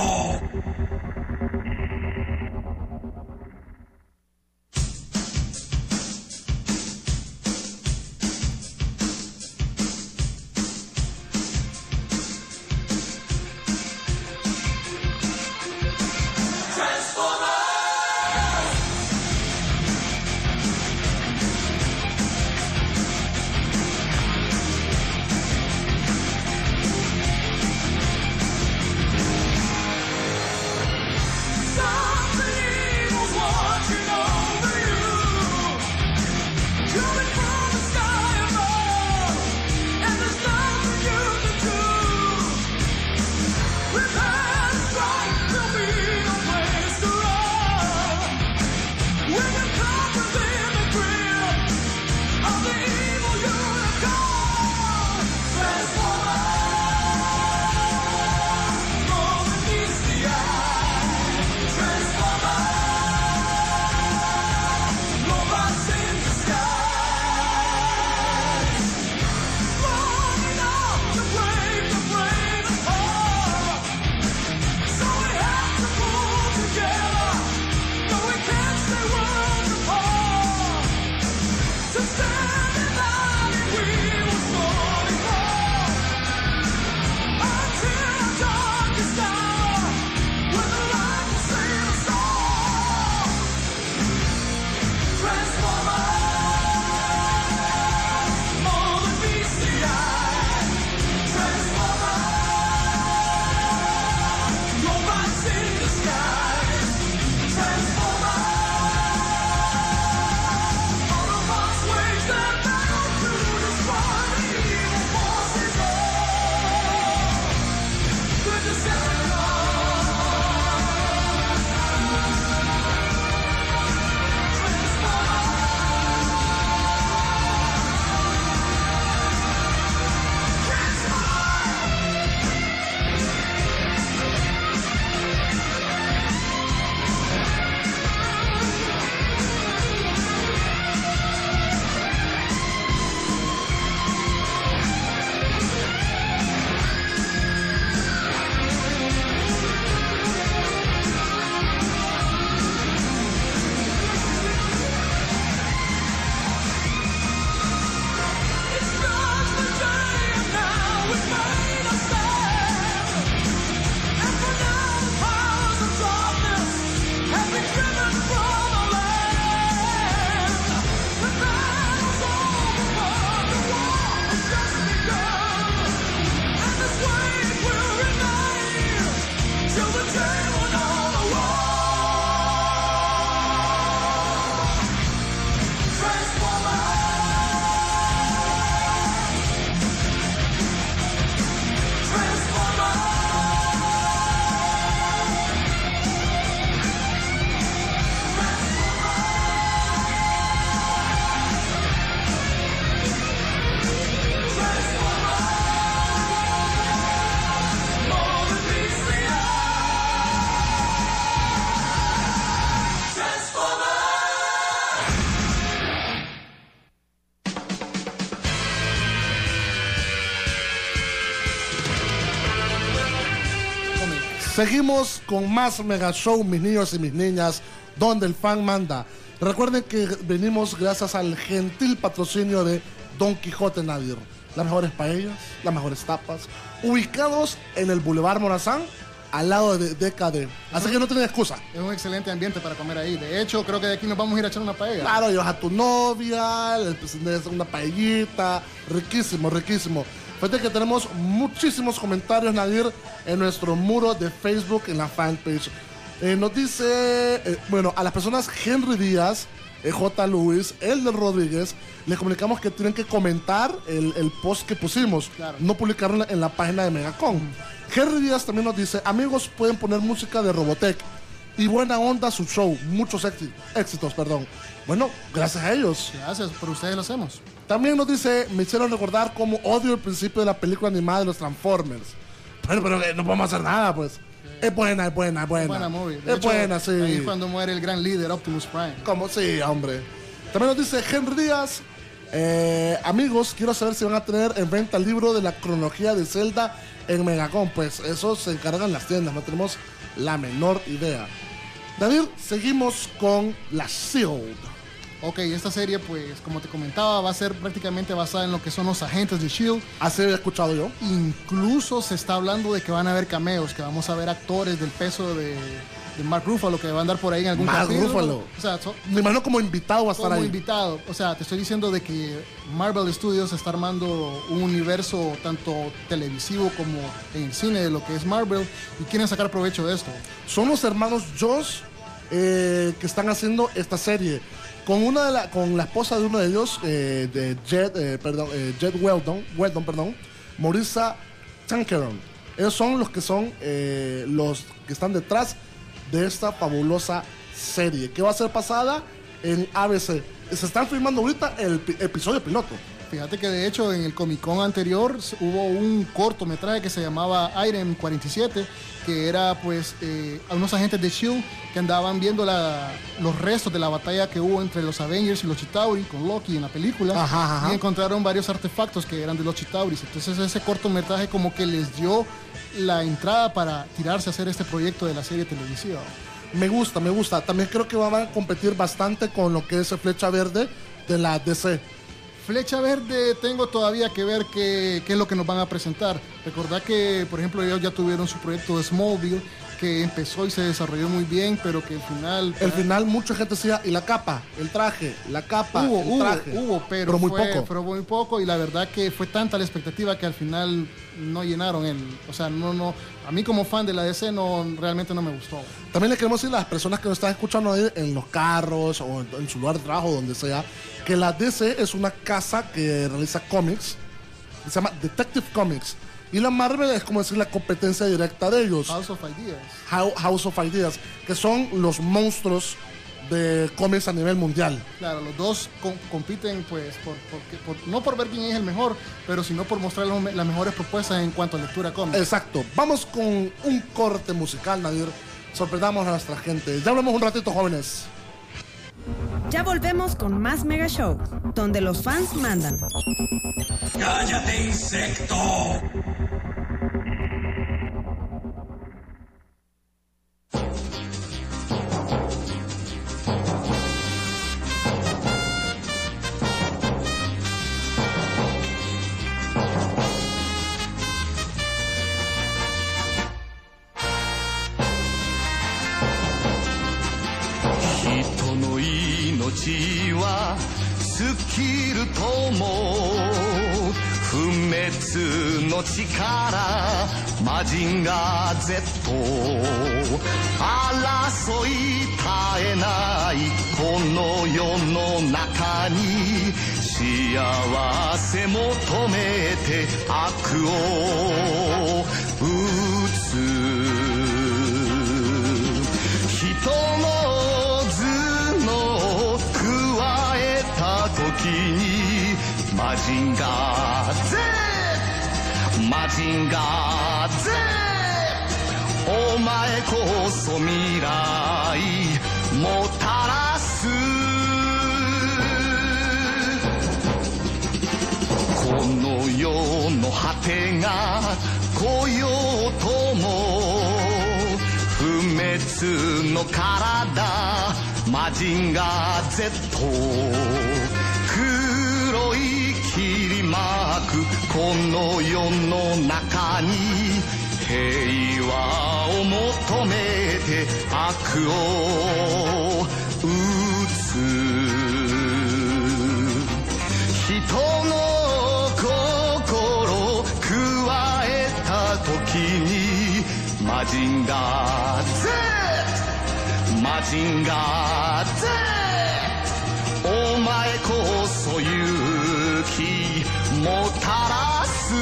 Seguimos con más Mega Show, mis niños y mis niñas, donde el fan manda. Recuerden que venimos gracias al gentil patrocinio de Don Quijote Nadir. Las mejores paellas, las mejores tapas, ubicados en el Boulevard Morazán, al lado de D K D. Así que no tienen excusa. Es un excelente ambiente para comer ahí. De hecho, creo que de aquí nos vamos a ir a echar una paella. Claro, llevas a tu novia, le presentas una paellita. Riquísimo, riquísimo. Fíjate que tenemos muchísimos comentarios, Nadir, en nuestro muro de Facebook, en la fanpage. Eh, nos dice, eh, bueno, a las personas Henry Díaz, eh, J. Luis, Elder Rodríguez, les comunicamos que tienen que comentar el, el post que pusimos, claro. No publicarlo en la, en la página de Megacom. Mm. Henry Díaz también nos dice, amigos, pueden poner música de Robotech y buena onda su show, muchos éxitos, éxitos, perdón. Bueno, gracias a ellos. Gracias, por ustedes lo hacemos. También nos dice, me hicieron recordar cómo odio el principio de la película animada de los Transformers. Pero, pero eh, no podemos hacer nada, pues. Okay. Es buena, es buena, es buena. Es buena movie. De es hecho, buena, sí. Ahí es cuando muere el gran líder Optimus Prime. ¿Cómo? Sí, hombre. También nos dice Henry Díaz, eh, amigos, quiero saber si van a tener en venta el libro de la cronología de Zelda en Megacom. Pues eso se encargan las tiendas, no tenemos la menor idea. David, seguimos con la Shield. Ok, esta serie, pues, como te comentaba, va a ser prácticamente basada en lo que son los agentes de Shield. Así he escuchado yo. Incluso se está hablando de que van a haber cameos, que vamos a ver actores del peso de, de Mark Ruffalo que van a andar por ahí en algún Mark capítulo. Ruffalo. O sea, so, me imagino como invitado va a estar como ahí. Como invitado. O sea, te estoy diciendo de que Marvel Studios está armando un universo tanto televisivo como en el cine de lo que es Marvel y quieren sacar provecho de esto. Son los hermanos Josh eh, que están haciendo esta serie. Con una de la, con la esposa de uno de ellos, eh, de Jet, eh, perdón, eh, Jet Weldon, Weldon, perdón, Marissa Tankeron. Ellos son los que son eh, los que están detrás de esta fabulosa serie, que va a ser pasada en A B C. Se están filmando ahorita el pi- episodio piloto. Fíjate que de hecho en el Comic Con anterior hubo un cortometraje que se llamaba Item cuarenta y siete, que era pues eh, a unos agentes de Shield que andaban viendo la, los restos de la batalla que hubo entre los Avengers y los Chitauri con Loki en la película. Ajá, ajá. Y encontraron varios artefactos que eran de los Chitauris. Entonces ese cortometraje como que les dio la entrada para tirarse a hacer este proyecto de la serie televisiva. Me gusta, me gusta. También creo que van a competir bastante con lo que es Flecha Verde de la D C. Flecha Verde, tengo todavía que ver qué, qué es lo que nos van a presentar. Recordad que, por ejemplo, ellos ya tuvieron su proyecto de Smallville, que empezó y se desarrolló muy bien, pero que al final... El final, mucha gente decía, y la capa, el traje, la capa, hubo, el hubo, traje. Hubo, pero, pero muy fue, poco. Pero muy poco, y la verdad que fue tanta la expectativa que al final no llenaron el... O sea, no, no... A mí como fan de la D C no, realmente no me gustó. También le queremos decir a las personas que nos están escuchando ahí en los carros o en, en su lugar de trabajo, donde sea, que la D C es una casa que realiza cómics, que se llama Detective Comics. Y la Marvel es como decir la competencia directa de ellos. House of Ideas. House of Ideas, que son los monstruos de cómics a nivel mundial. Claro, los dos com- compiten pues por, por, por, no por ver quién es el mejor, pero sino por mostrar los, las mejores propuestas en cuanto a lectura cómic. Exacto. Vamos con un corte musical, Nadir. Sorprendamos a nuestra gente. Ya hablamos un ratito, jóvenes. Ya volvemos con más Mega Show, donde los fans mandan. ¡Cállate, insecto! は尽きるとも不滅の力マジンガー Z 争い絶えないこの世の中に幸せ求めて悪を打つ人の頭脳加えた時にマジンガー Z マジンガー Z お前こそ未来もたらすこの世の果てが来ようとも熱の体マジンガー Z 黒い霧マークこの世の中に平和を求めて悪を打つ人の心を加えた時にマジンガー Z マジンガー Z お前こそ勇気もたらす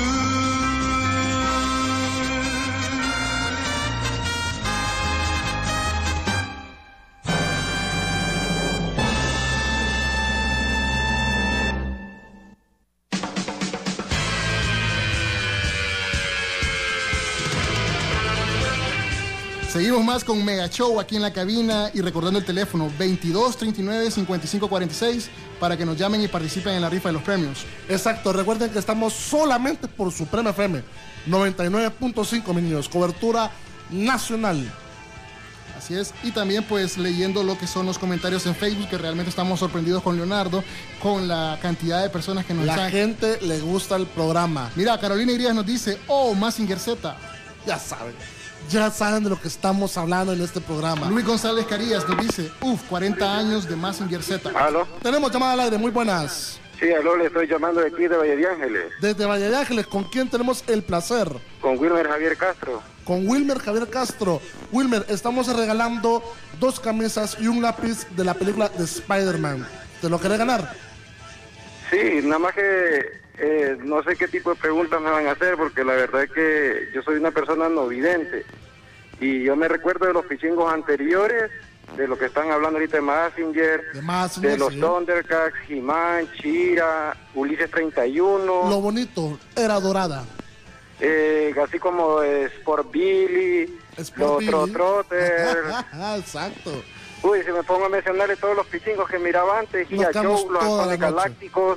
Seguimos más con Mega Show aquí en la cabina y recordando el teléfono veintidós treinta y nueve cincuenta y cinco cuarenta y seis para que nos llamen y participen en la rifa de los premios. Exacto, recuerden que estamos solamente por Suprema F M noventa y nueve punto cinco, mis niños, cobertura nacional. Así es, y también pues leyendo lo que son los comentarios en Facebook, que realmente estamos sorprendidos con Leonardo, con la cantidad de personas que nos La están... gente le gusta el programa. Mira, Carolina Irías nos dice, oh, Mazinger Z. Ya saben. Ya saben de lo que estamos hablando en este programa. Luis González Carías nos dice, uff, cuarenta años de Mazinger Z. ¿Aló? Tenemos llamada al aire, muy buenas. Sí, aló, le estoy llamando de aquí de Valle de Ángeles. Desde Valle de Ángeles, ¿con quién tenemos el placer? Con Wilmer Javier Castro. Con Wilmer Javier Castro. Wilmer, estamos regalando dos camisas y un lápiz de la película de Spider-Man. ¿Te lo querés ganar? Sí, nada más que... Eh, no sé qué tipo de preguntas me van a hacer porque la verdad es que yo soy una persona no vidente y yo me recuerdo de los pichingos anteriores, de lo que están hablando ahorita de Mazinger, de, Mazinger, de los sí. Thundercats, He-Man, She-Ra, Ulises treinta y uno. Lo bonito, Era Dorada. Eh, así como eh, Sport Billy, Sport los Billy. Trotter. Exacto. Uy, si me pongo a mencionarle todos los pichingos que miraba antes, Gia Joe, los Halcones Galácticos.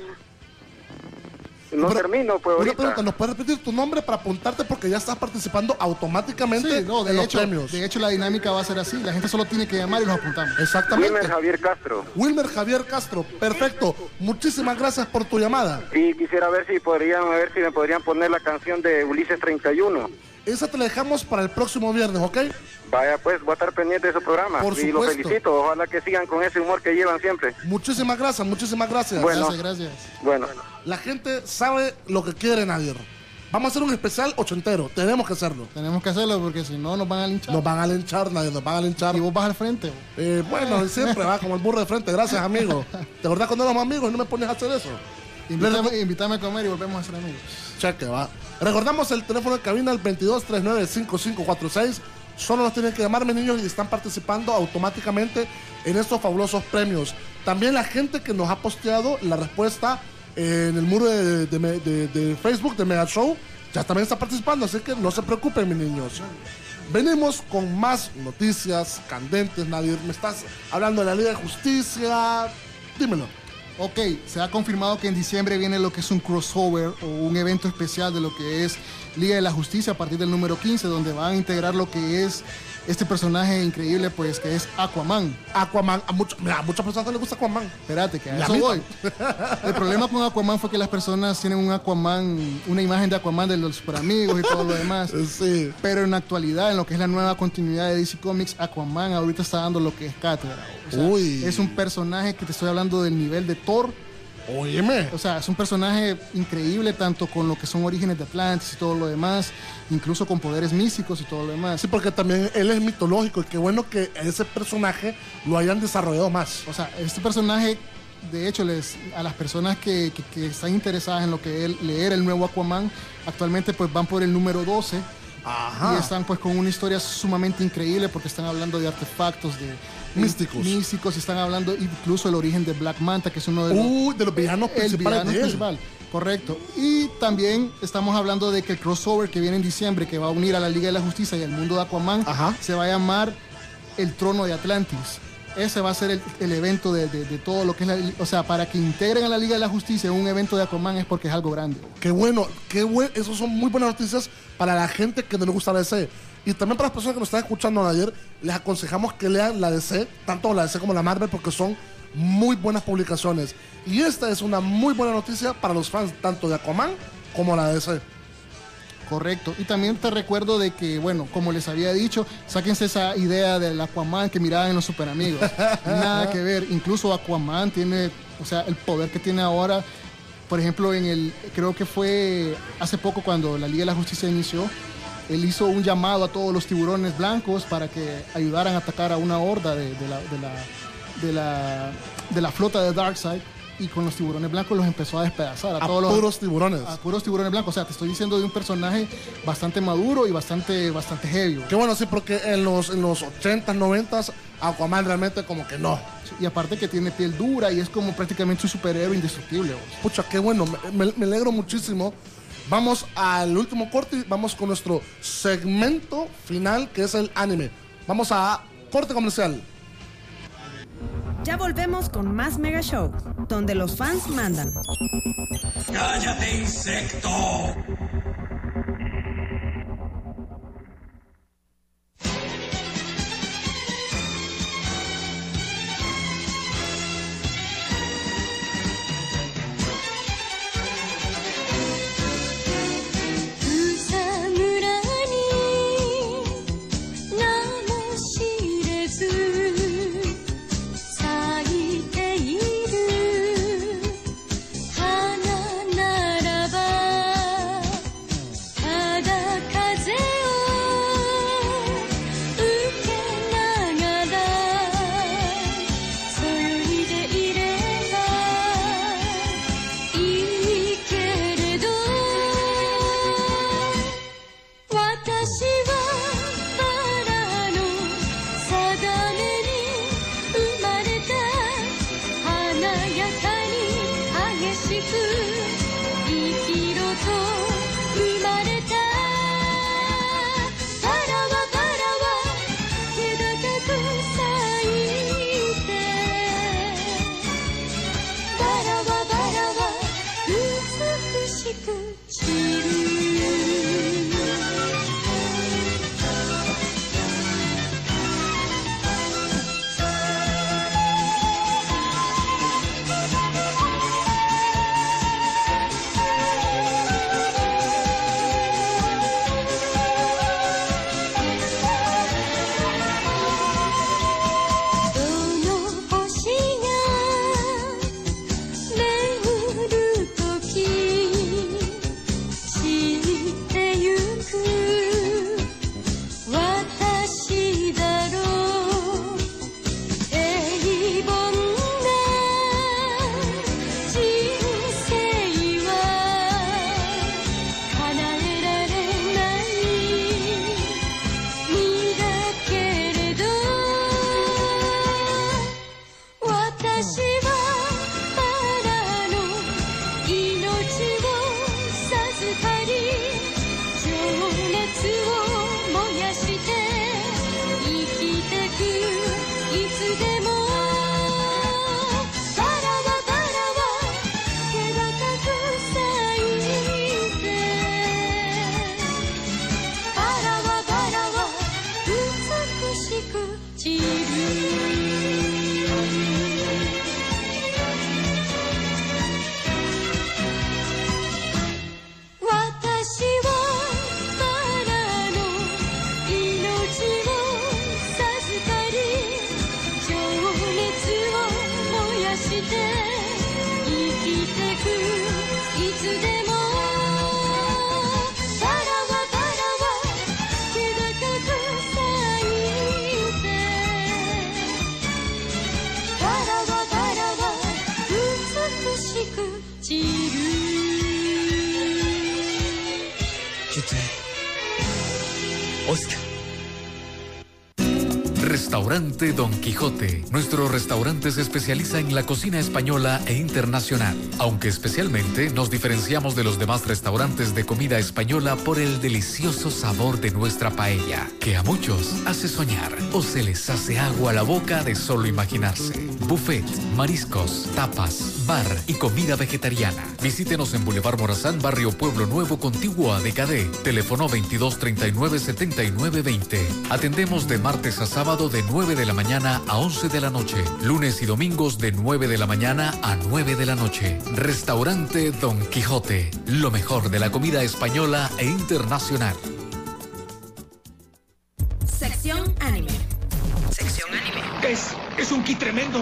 No Pero, termino, pues una ahorita. pregunta, ¿nos puedes repetir tu nombre para apuntarte porque ya estás participando automáticamente Sí, no, de en los hecho, premios? de hecho la dinámica va a ser así, la gente solo tiene que llamar y los apuntamos. Exactamente. Wilmer Javier Castro. Wilmer Javier Castro, perfecto. Muchísimas gracias por tu llamada. Y quisiera ver si podrían, a ver si me podrían poner la canción de Ulises treinta y uno. Esa te la dejamos para el próximo viernes, ¿ok? Vaya, pues, voy a estar pendiente de su programa. Por y los supuesto. felicito, ojalá que sigan con ese humor que llevan siempre. Muchísimas gracias, muchísimas gracias. Bueno. Gracias, gracias. Bueno. La gente sabe lo que quiere, Nadir. Vamos a hacer un especial ochentero, tenemos que hacerlo. Tenemos que hacerlo porque si no nos van a linchar. Nos van a linchar, Nadir, nos van a linchar. Y vos vas al frente. Eh, bueno, siempre va como el burro de frente, gracias, amigo. ¿Te acordás cuando éramos amigos y no me pones a hacer eso? Invítame, invítame a comer y volvemos a ser amigos. Cheque, va. Recordamos el teléfono de cabina, el veintidós treinta y nueve cincuenta y cinco cuarenta y seis. Solo nos tienen que llamar, mis niños, y están participando automáticamente en estos fabulosos premios. También la gente que nos ha posteado la respuesta en el muro de, de, de, de Facebook de Mega Show, ya también está participando, así que no se preocupen, mis niños. Venimos con más noticias candentes, Nadir. Me estás hablando de la Liga de Justicia. Dímelo. Ok, se ha confirmado que en diciembre viene lo que es un crossover o un evento especial de lo que es Liga de la Justicia a partir del número quince, donde van a integrar lo que es este personaje increíble, pues, que es Aquaman. Aquaman, a, mucho, mira, a muchas personas les gusta Aquaman. Espérate, que a Y a eso mí voy. El problema con Aquaman fue que las personas tienen un Aquaman, una imagen de Aquaman de los super amigos y todo lo demás. Sí. Pero en la actualidad, en lo que es la nueva continuidad de D C Comics, Aquaman ahorita está dando lo que es cátedra. O sea, Uy. es un personaje que te estoy hablando del nivel de Thor. Óyeme. O sea, es un personaje increíble tanto con lo que son orígenes de Atlantis y todo lo demás, incluso con poderes místicos y todo lo demás. Sí, porque también él es mitológico y qué bueno que ese personaje lo hayan desarrollado más. O sea, este personaje, de hecho, les, a las personas que, que, que están interesadas en lo que es leer el nuevo Aquaman, actualmente pues van por el número doce. Ajá. Y están pues con una historia sumamente increíble porque están hablando de artefactos, de místicos. Místicos y están hablando incluso del origen de Black Manta, que es uno de los, uh, de los villanos el principales villano de él. principal. Correcto. Y también estamos hablando de que el crossover que viene en diciembre, que va a unir a la Liga de la Justicia y al mundo de Aquaman, Ajá. se va a llamar El Trono de Atlantis. Ese va a ser el, el evento de, de, de todo lo que es la... O sea, para que integren a la Liga de la Justicia en un evento de Aquaman es porque es algo grande. Qué bueno, qué bueno. Esos son muy buenas noticias para la gente que no le gusta la D C. Y también para las personas que nos están escuchando ayer, les aconsejamos que lean la D C, tanto la D C como la Marvel, porque son muy buenas publicaciones. Y esta es una muy buena noticia para los fans tanto de Aquaman como la D C. Correcto. Y también te recuerdo de que, bueno, como les había dicho, sáquense esa idea del Aquaman que miraban en los Super Amigos. Nada que ver. Incluso Aquaman tiene, o sea, el poder que tiene ahora. Por ejemplo, en el, creo que fue hace poco cuando la Liga de la Justicia inició, él hizo un llamado a todos los tiburones blancos para que ayudaran a atacar a una horda de, de, la, de, la, de, la, de la flota de Darkseid. Y con los tiburones blancos los empezó a despedazar. A, a todos puros los, tiburones. A puros tiburones blancos. O sea, te estoy diciendo de un personaje bastante maduro y bastante, bastante heavy. Qué bueno, sí, porque en los, en los ochentas, noventas, Aquaman realmente como que no. Sí, y aparte que tiene piel dura y es como prácticamente un superhéroe indestructible. Vos. Pucha, qué bueno. Me, me alegro muchísimo. Vamos al último corte y vamos con nuestro segmento final, que es el anime. Vamos a corte comercial. Ya volvemos con más Mega Show, donde los fans mandan. ¡Cállate, insecto! Restaurante Don Quijote. Nuestro restaurante se especializa en la cocina española e internacional, aunque especialmente nos diferenciamos de los demás restaurantes de comida española por el delicioso sabor de nuestra paella, que a muchos hace soñar o se les hace agua a la boca de solo imaginarse. Buffet, mariscos, tapas, bar y comida vegetariana. Visítenos en Boulevard Morazán, Barrio Pueblo Nuevo, contiguo a D K D. Teléfono veintidós treinta y nueve setenta y nueve veinte. Atendemos de martes a sábado de nueve de la mañana a once de la noche. Lunes y domingos de nueve de la mañana a nueve de la noche. Restaurante Don Quijote. Lo mejor de la comida española e internacional. Sección anime. Sección anime. Es, es un kit tremendo.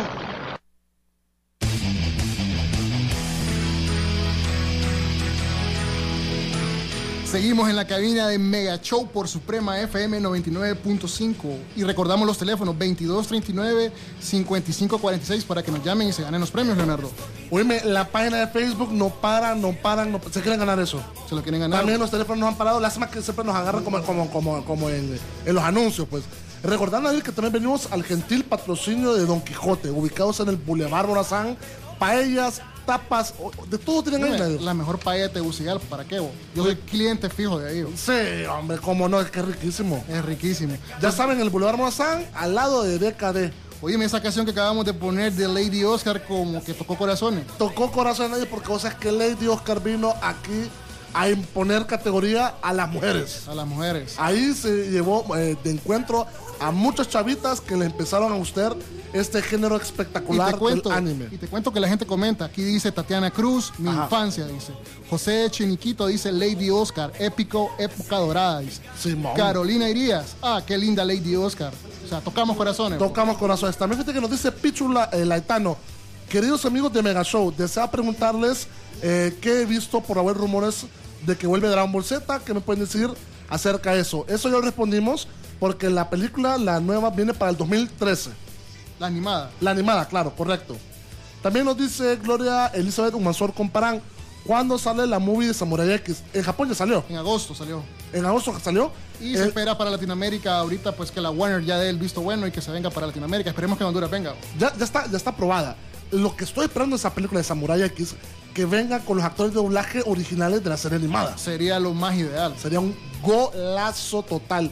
Seguimos en la cabina de Mega Show por Suprema F M noventa y nueve punto cinco y recordamos los teléfonos veintidós treinta y nueve cincuenta y cinco cuarenta y seis para que nos llamen y se ganen los premios, Leonardo. Oíme, la página de Facebook no paran, no paran, no, se quieren ganar eso. Se lo quieren ganar. También los teléfonos nos han parado, lástima que siempre nos agarran como, como, como, como en, en los anuncios, pues. Recordando que también venimos al gentil patrocinio de Don Quijote, ubicados en el Boulevard Morazán, paellas, tapas, de todo tienen ahí. La, la mejor paella de Tegucigalpa, ¿para qué vos? Yo soy cliente fijo de ahí. Sí, hombre, cómo no, es que es riquísimo. Es riquísimo. Ya saben, el Boulevard Morazán, al lado de D K D. Oye, esa canción que acabamos de poner de Lady Oscar como que tocó corazones. Tocó corazones porque vos sabes que Lady Oscar vino aquí a imponer categoría a las mujeres. A las mujeres. Ahí se llevó eh, de encuentro a muchas chavitas que le empezaron a gustar este género espectacular y te cuento, del anime. Y te cuento que la gente comenta. Aquí dice Tatiana Cruz, mi Ajá. infancia, dice. José Chiniquito dice Lady Oscar, épico, época dorada, dice. Simón. Carolina Irías, ah, qué linda Lady Oscar. O sea, tocamos corazones. Tocamos corazones. También fíjate que nos dice Pichula eh, Laetano. Queridos amigos de Mega Show, desea preguntarles eh, qué he visto por haber rumores de que vuelve Dragon Ball Z. ¿Qué me pueden decir acerca de eso? Eso ya lo respondimos porque la película, la nueva, viene para el dos mil trece. La animada. La animada, claro, correcto. También nos dice Gloria Elizabeth Humansor Comparán, ¿cuándo sale la movie de Samurai X? En Japón ya salió. En agosto salió. En agosto salió. Y eh, se espera para Latinoamérica ahorita, pues que la Warner ya dé el visto bueno y que se venga para Latinoamérica. Esperemos que Honduras venga. Ya, ya está, ya está aprobada. Lo que estoy esperando de esa película de Samurai X, que venga con los actores de doblaje originales de la serie animada. Sería lo más ideal. Sería un golazo total.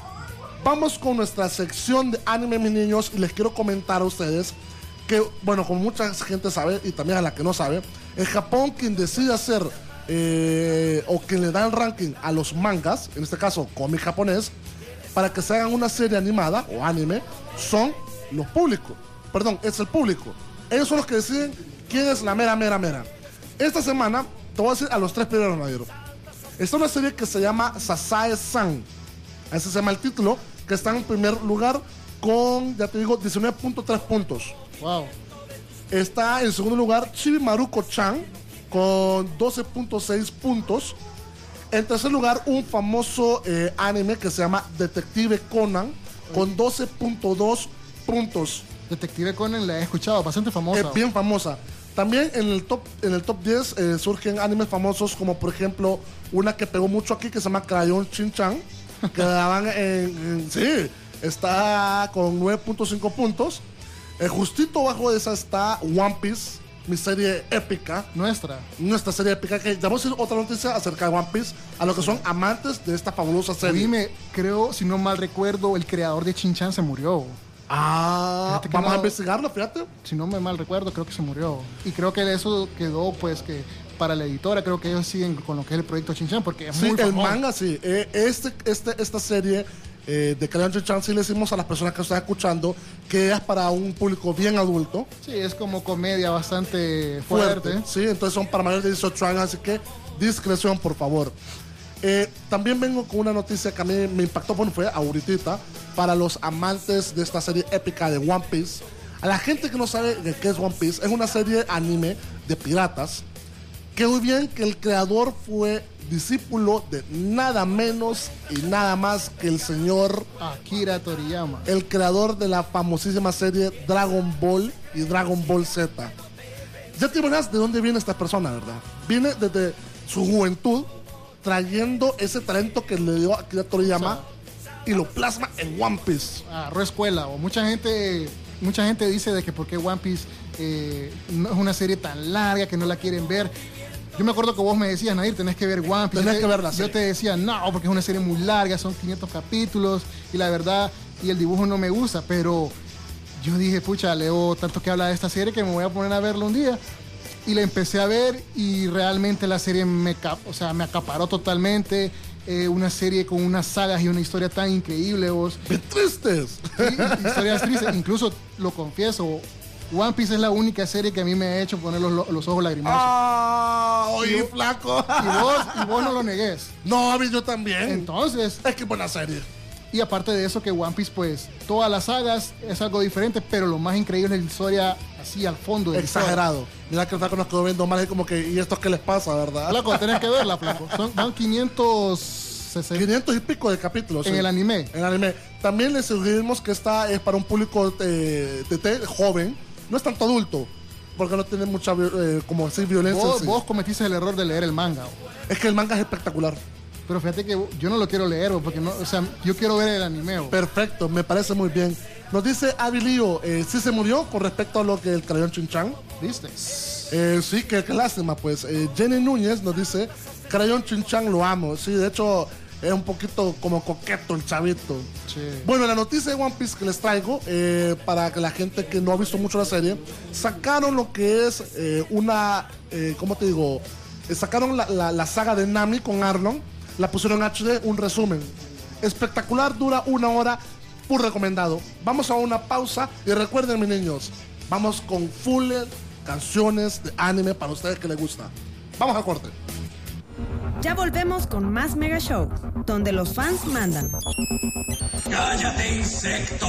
Vamos con nuestra sección de anime, mis niños, y les quiero comentar a ustedes que, bueno, como mucha gente sabe, y también a la que no sabe, en Japón quien decide hacer, eh, o quien le da el ranking a los mangas, en este caso cómic japonés, para que se hagan una serie animada o anime, son los públicos. Perdón, es el público. Ellos son los que deciden quién es la mera, mera, mera. Esta semana, te voy a decir a los tres primeros, Nadiro. Está una serie que se llama Sasae-san. Ese se llama el título, que está en primer lugar con, ya te digo, diecinueve punto tres puntos. Wow. Está en segundo lugar Chibi Maruko-chan con doce punto seis puntos. En tercer lugar, un famoso eh, anime que se llama Detective Conan con doce punto dos puntos. Detective Conan la he escuchado, bastante famosa. Es bien famosa. También en el top, en el top diez eh, surgen animes famosos como por ejemplo una que pegó mucho aquí que se llama Crayon Shin-chan, que daban en, en... Sí, está con nueve punto cinco puntos. Eh, justito bajo de esa está One Piece, mi serie épica. Nuestra. Nuestra serie épica, que ya vamos a decir otra noticia acerca de One Piece a los que son amantes de esta fabulosa serie. Dime, creo, si no mal recuerdo, el creador de Shin-chan se murió. Ah, vamos no, a investigarlo, fíjate. Si no me mal recuerdo, creo que se murió. Y creo que eso quedó, pues, que para la editora, creo que ellos siguen con lo que es el proyecto Shin-chan, porque es sí, muy el famoso. manga, sí. Eh, este, este, esta serie eh, de Crayon Shin-chan, sí le decimos a las personas que están escuchando que es para un público bien adulto. Sí, es como comedia bastante fuerte. fuerte. Sí, entonces son para mayores de dieciocho años, así que discreción, por favor. Eh, también vengo con una noticia que a mí me impactó, bueno, fue ahorita, para los amantes de esta serie épica de One Piece. A la gente que no sabe de qué es One Piece, es una serie anime de piratas. Quedó bien que el creador fue discípulo de nada menos y nada más que el señor Akira Toriyama, el creador de la famosísima serie Dragon Ball y Dragon Ball Z. Ya te imaginas de dónde viene esta persona, ¿verdad? Viene desde su juventud, trayendo ese talento que le dio Akira Toriyama, o sea, y lo plasma en One Piece. Agarró escuela. O mucha gente, mucha gente dice de que por qué One Piece eh, no es una serie tan larga que no la quieren ver. Yo me acuerdo que vos me decías, Nadir, tenés que ver One Piece. Tenés yo te, que verla. Yo te decía, no, porque es una serie muy larga, son quinientos capítulos y la verdad, y el dibujo no me gusta, pero yo dije, pucha, leo tanto que habla de esta serie que me voy a poner a verla un día. Y la empecé a ver y realmente la serie me, o sea, me acaparó totalmente. Eh, una serie con unas sagas y una historia tan increíble, vos. ¡Qué tristes! Sí, historias tristes. Incluso, lo confieso, One Piece es la única serie que a mí me ha hecho poner los, los ojos lagrimosos. ¡Ah! ¡Oye, flaco! Y vos, y vos no lo negués. No, a mí yo también. Entonces... Es que buena serie. Y aparte de eso, que One Piece, pues, todas las sagas es algo diferente, pero lo más increíble es la historia así al fondo. De Exagerado. Mira que el flaco nos quedó viendo mal, es como que, ¿y esto qué les pasa, verdad? Flaco, tenés que verla, flaco. Son, van quinientos sesenta. quinientos y pico de capítulos. En sí. el anime. En el anime. También les sugerimos que esta es para un público eh, de, de, de joven. No es tanto adulto, porque no tiene mucha, eh, como decir, violencia. Vos, sí. vos cometiste el error de leer el manga. Es que el manga es espectacular. Pero fíjate que yo no lo quiero leer, porque no, o sea, yo quiero ver el anime. Perfecto, me parece muy bien. Nos dice Abilio, eh, sí se murió con respecto a lo que el Crayón Chin-chan. ¿Viste? Eh, sí, qué lástima, pues. Eh, Jenny Núñez nos dice, Crayón Chin-chan lo amo. Sí, de hecho, es un poquito como coqueto el chavito. Sí. Bueno, la noticia de One Piece que les traigo, eh, para que la gente que no ha visto mucho la serie, sacaron lo que es eh, una, eh, ¿cómo te digo? Eh, sacaron la, la, la saga de Nami con Arlong, la pusieron en H D, un resumen. Espectacular, dura una hora, muy recomendado. Vamos a una pausa y recuerden, mis niños, vamos con full canciones de anime para ustedes que les gusta. Vamos a corte. Ya volvemos con más Mega Show, donde los fans mandan. ¡Cállate, insecto!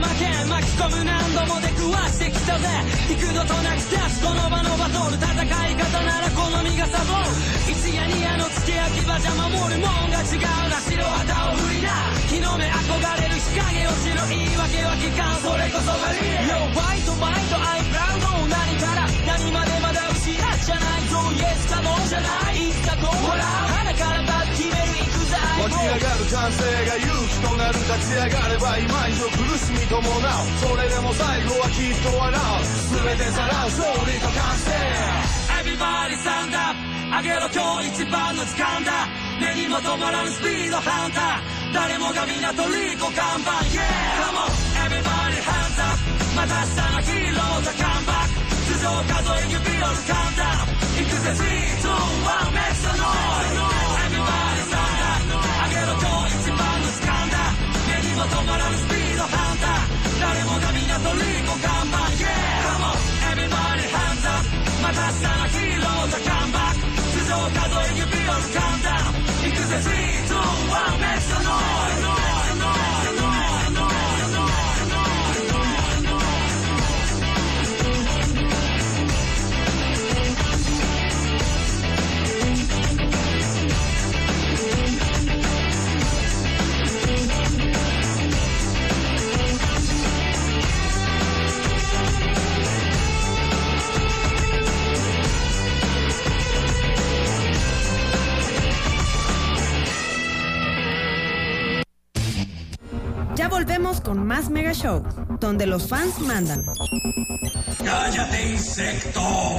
負け巻き込む何度も出くわしてきたぜ幾度となく立つこの場のバトル戦い方なら好みがサボる一夜二夜の付け焼き場じゃ守るもんが違うな白旗を振りな日の目憧れる日陰を知る言い訳は聞かんそれこそがリレー Yo バイトバイトアイプラウド何から何までまだ失っちゃないぞイエスかノーじゃないいつかこうほら鼻からバッ決める行くぜ湧き上がる感性が勇気となる立ち上がれば今以上苦しみ伴うそれでも最後はきっと笑う全てさらう勝利と完成 Everybody stand up 上げろ今日一番の時間だ目にも止まらぬスピードハンター誰もが皆取り子看板 Yeah Come on Everybody hands up また明日のヒーローとカムバック頭上数え指折るカウンダウン行くぜスリーツーワン Make some noise Everybody stand up 上げろ今日一番の時間だ目にも止まらぬスピードハンター誰もが皆取り子看板 Yeah Come on Everybody hands up また明日のヒーローとカムバック頭上数え指折るカウンダウン行くぜスリーツーワン Make some noise Ya volvemos con más Mega Show, donde los fans mandan. ¡Cállate, insecto!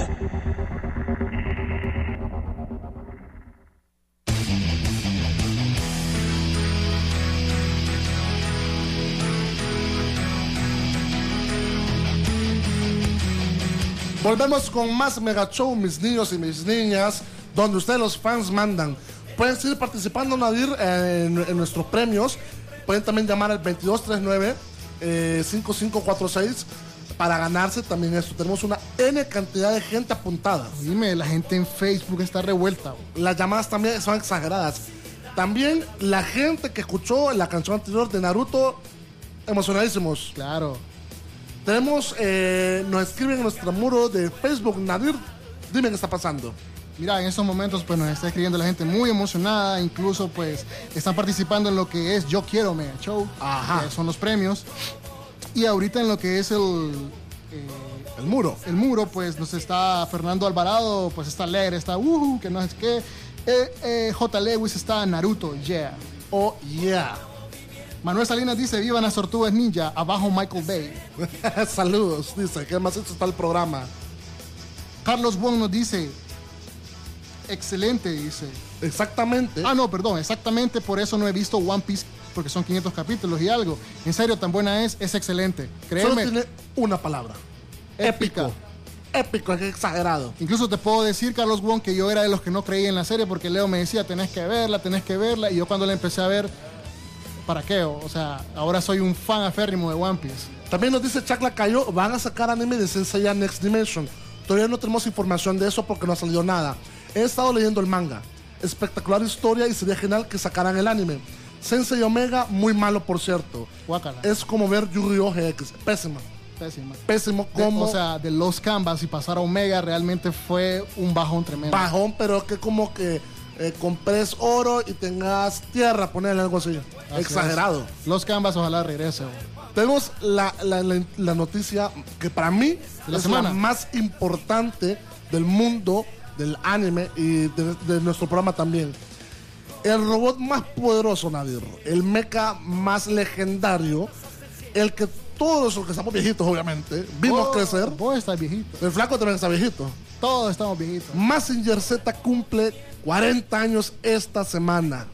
Volvemos con más Mega Show, mis niños y mis niñas, donde ustedes los fans mandan. Pueden seguir participando, Nadir, en, en nuestros premios. Pueden también llamar al veintidós treinta y nueve, cincuenta y cinco cuarenta y seis para ganarse también esto. Tenemos una N cantidad de gente apuntada. Dime, la gente en Facebook está revuelta. Las llamadas también son exageradas. También la gente que escuchó la canción anterior de Naruto, emocionadísimos. Claro. Tenemos, eh, nos escriben en nuestro muro de Facebook. Nadir, dime qué está pasando. Mira, en estos momentos pues nos está escribiendo la gente muy emocionada, incluso pues están participando en lo que es Yo Quiero Mega Show, Ajá. que son los premios, y ahorita en lo que es el... Eh, el muro. El muro, pues nos está Fernando Alvarado, pues está alegre, está uh, que no es que... Eh, eh, J. Lewis está Naruto, yeah. Oh, yeah. Manuel Salinas dice, vivan las tortugas ninja, abajo Michael Bay. Saludos, dice, que más esto está el programa. Carlos Wong nos dice... Excelente, dice. Exactamente. Ah, no, perdón, exactamente por eso no he visto One Piece, porque son quinientos capítulos y algo. En serio, tan buena es, es excelente. Créeme. Solo tiene una palabra. Épica. Épico, es exagerado. Incluso te puedo decir, Carlos Wong, que yo era de los que no creía en la serie, porque Leo me decía, tenés que verla, tenés que verla, y yo cuando la empecé a ver, ¿para qué? O sea, ahora soy un fan aférrimo de One Piece. También nos dice Chacla Cayo, van a sacar anime de Senseiya Next Dimension. Todavía no tenemos información de eso porque no ha salido nada. He estado leyendo el manga. Espectacular historia y sería genial que sacaran el anime. Sensei Omega, muy malo por cierto. Guácala. Es como ver Yu-Gi-Oh! G X. Pésima. Pésima. Pésimo como... De, o sea, de los Canvas y pasar a Omega realmente fue un bajón tremendo. Bajón, pero que como que eh, compres oro y tengas tierra, ponerle algo así. así Exagerado. Es. Los Canvas ojalá regrese. Bro. Tenemos la, la, la, la noticia que para mí la es semana? la más importante del mundo del anime y de, de nuestro programa también. El robot más poderoso, Nadir, el mecha más legendario, el que todos los que estamos viejitos, obviamente, vimos oh, crecer. Vos estás viejito. El flaco también está viejito. Todos estamos viejitos. Mazinger Z cumple cuarenta años esta semana.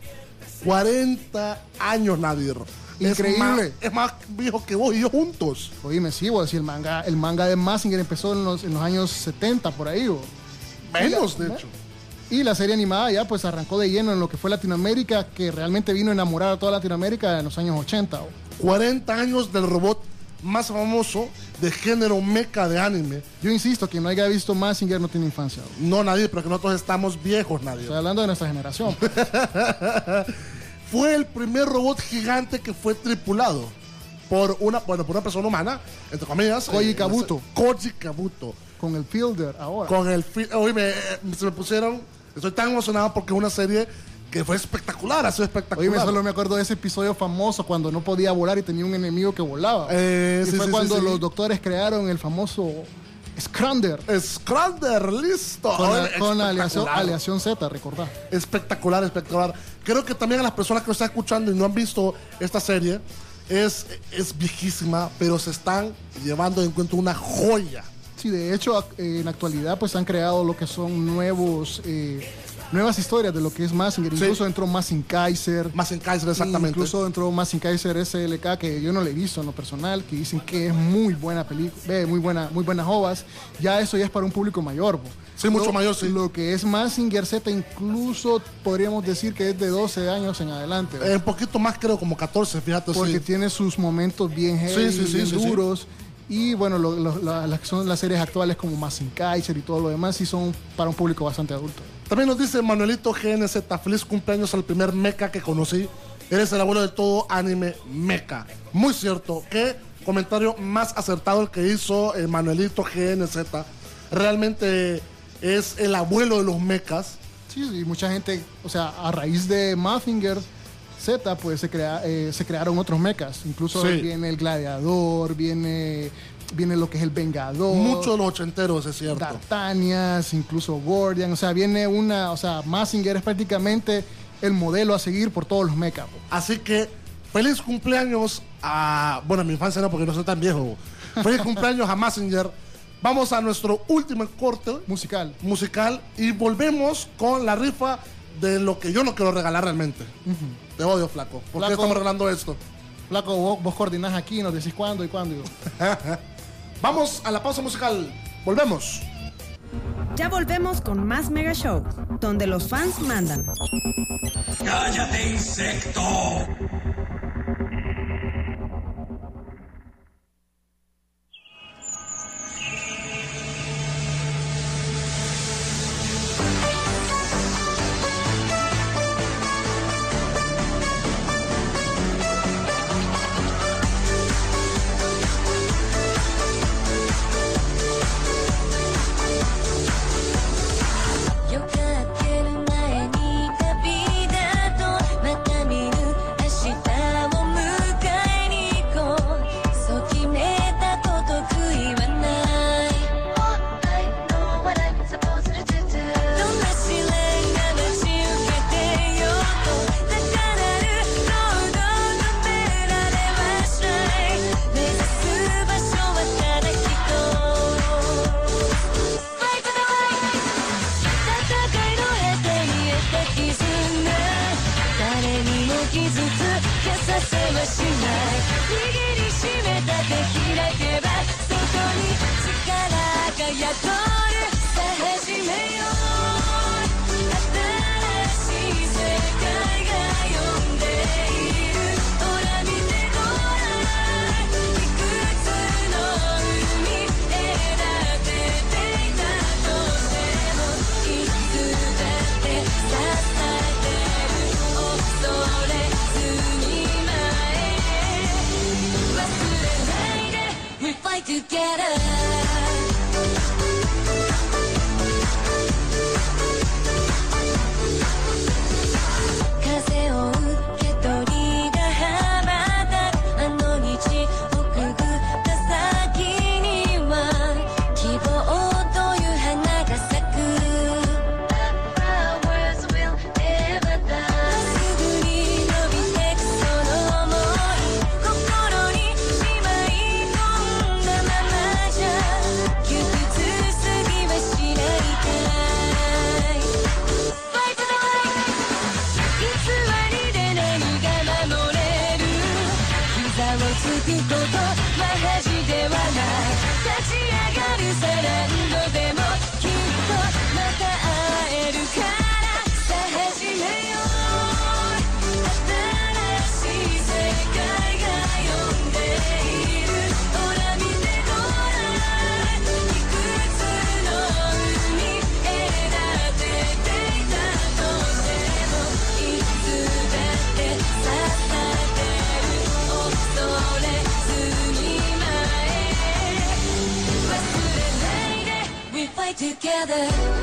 cuarenta años, Nadir. Increíble. Es más, es más viejo que vos y yo juntos. Oíme, sí, vos, el manga, el manga de Mazinger empezó en los, en los años setenta, por ahí, vos. Menos, de hecho. Y la serie animada ya pues arrancó de lleno en lo que fue Latinoamérica, que realmente vino a enamorar a toda Latinoamérica en los años ochenta. cuarenta años del robot más famoso de género mecha de anime. Yo insisto, quien no haya visto Mazinger no tiene infancia. No, nadie, pero que nosotros estamos viejos, nadie. Estoy hablando de nuestra generación. Fue el primer robot gigante que fue tripulado. por una, bueno, por una persona humana, entre comillas. Koji eh, Kabuto. Koji Kabuto. Con el Fielder ahora. Con el Fielder. Oye, me, se me pusieron. Estoy tan emocionado porque es una serie que fue espectacular, ha sido espectacular. Oye, solo me acuerdo de ese episodio famoso cuando no podía volar y tenía un enemigo que volaba. Eh, y sí, fue sí, cuando sí, sí. los doctores crearon el famoso Scrander. Scrander, listo. Con, Oye, la, con la aleación, aleación Z, recordá. Espectacular, espectacular. Creo que también a las personas que nos están escuchando y no han visto esta serie, es, es viejísima, pero se están llevando en cuenta una joya. Sí, de hecho, en la actualidad pues han creado lo que son nuevos... Eh, nuevas historias de lo que es Mazinger. Sí. Incluso entró Mazin Kaiser. Mazin Kaiser, exactamente. Incluso entró Mazin Kaiser S L K, que yo no le he visto en lo personal, que dicen que es muy buena película, muy buena, muy buenas ovas. Ya eso ya es para un público mayor. Bo. Sí, lo, mucho mayor, sí. Lo que es Mazinger Z, incluso podríamos decir que es de doce años en adelante. Eh, un poquito más, creo, como catorce, fíjate. Porque sí. tiene sus momentos bien heavy, sí, sí, bien sí, duros. Sí, sí. Y bueno, lo, lo, la, las que son las series actuales como Mazin Kaiser y todo lo demás, sí son para un público bastante adulto. También nos dice Manuelito G N Z, feliz cumpleaños al primer mecha que conocí. Eres el abuelo de todo anime mecha. Muy cierto. Qué comentario más acertado el que hizo eh, Manuelito G N Z. Realmente es el abuelo de los mechas. Sí, y mucha gente, o sea, a raíz de Mazinger Z, pues se, crea, eh, se crearon otros mechas. Incluso sí. viene el Gladiador, viene, viene lo que es el Vengador. Muchos de los ochenteros, es cierto. D'Artagnan, incluso Gordian. O sea, viene una... O sea, Mazinger es prácticamente el modelo a seguir por todos los mechas. Así que, feliz cumpleaños a... Bueno, a mi infancia no, porque no soy tan viejo. Feliz cumpleaños a Mazinger. Vamos a nuestro último corte. Musical. Musical. Y volvemos con la rifa de lo que yo no quiero regalar realmente. Uh-huh. Te odio, flaco. ¿Por flaco, qué estamos regalando esto? Flaco, vos, vos coordinás aquí, nos decís cuándo y cuándo. Vamos a la pausa musical. Volvemos. Ya volvemos con más Mega Show, donde los fans mandan. ¡Cállate, insecto! Just together.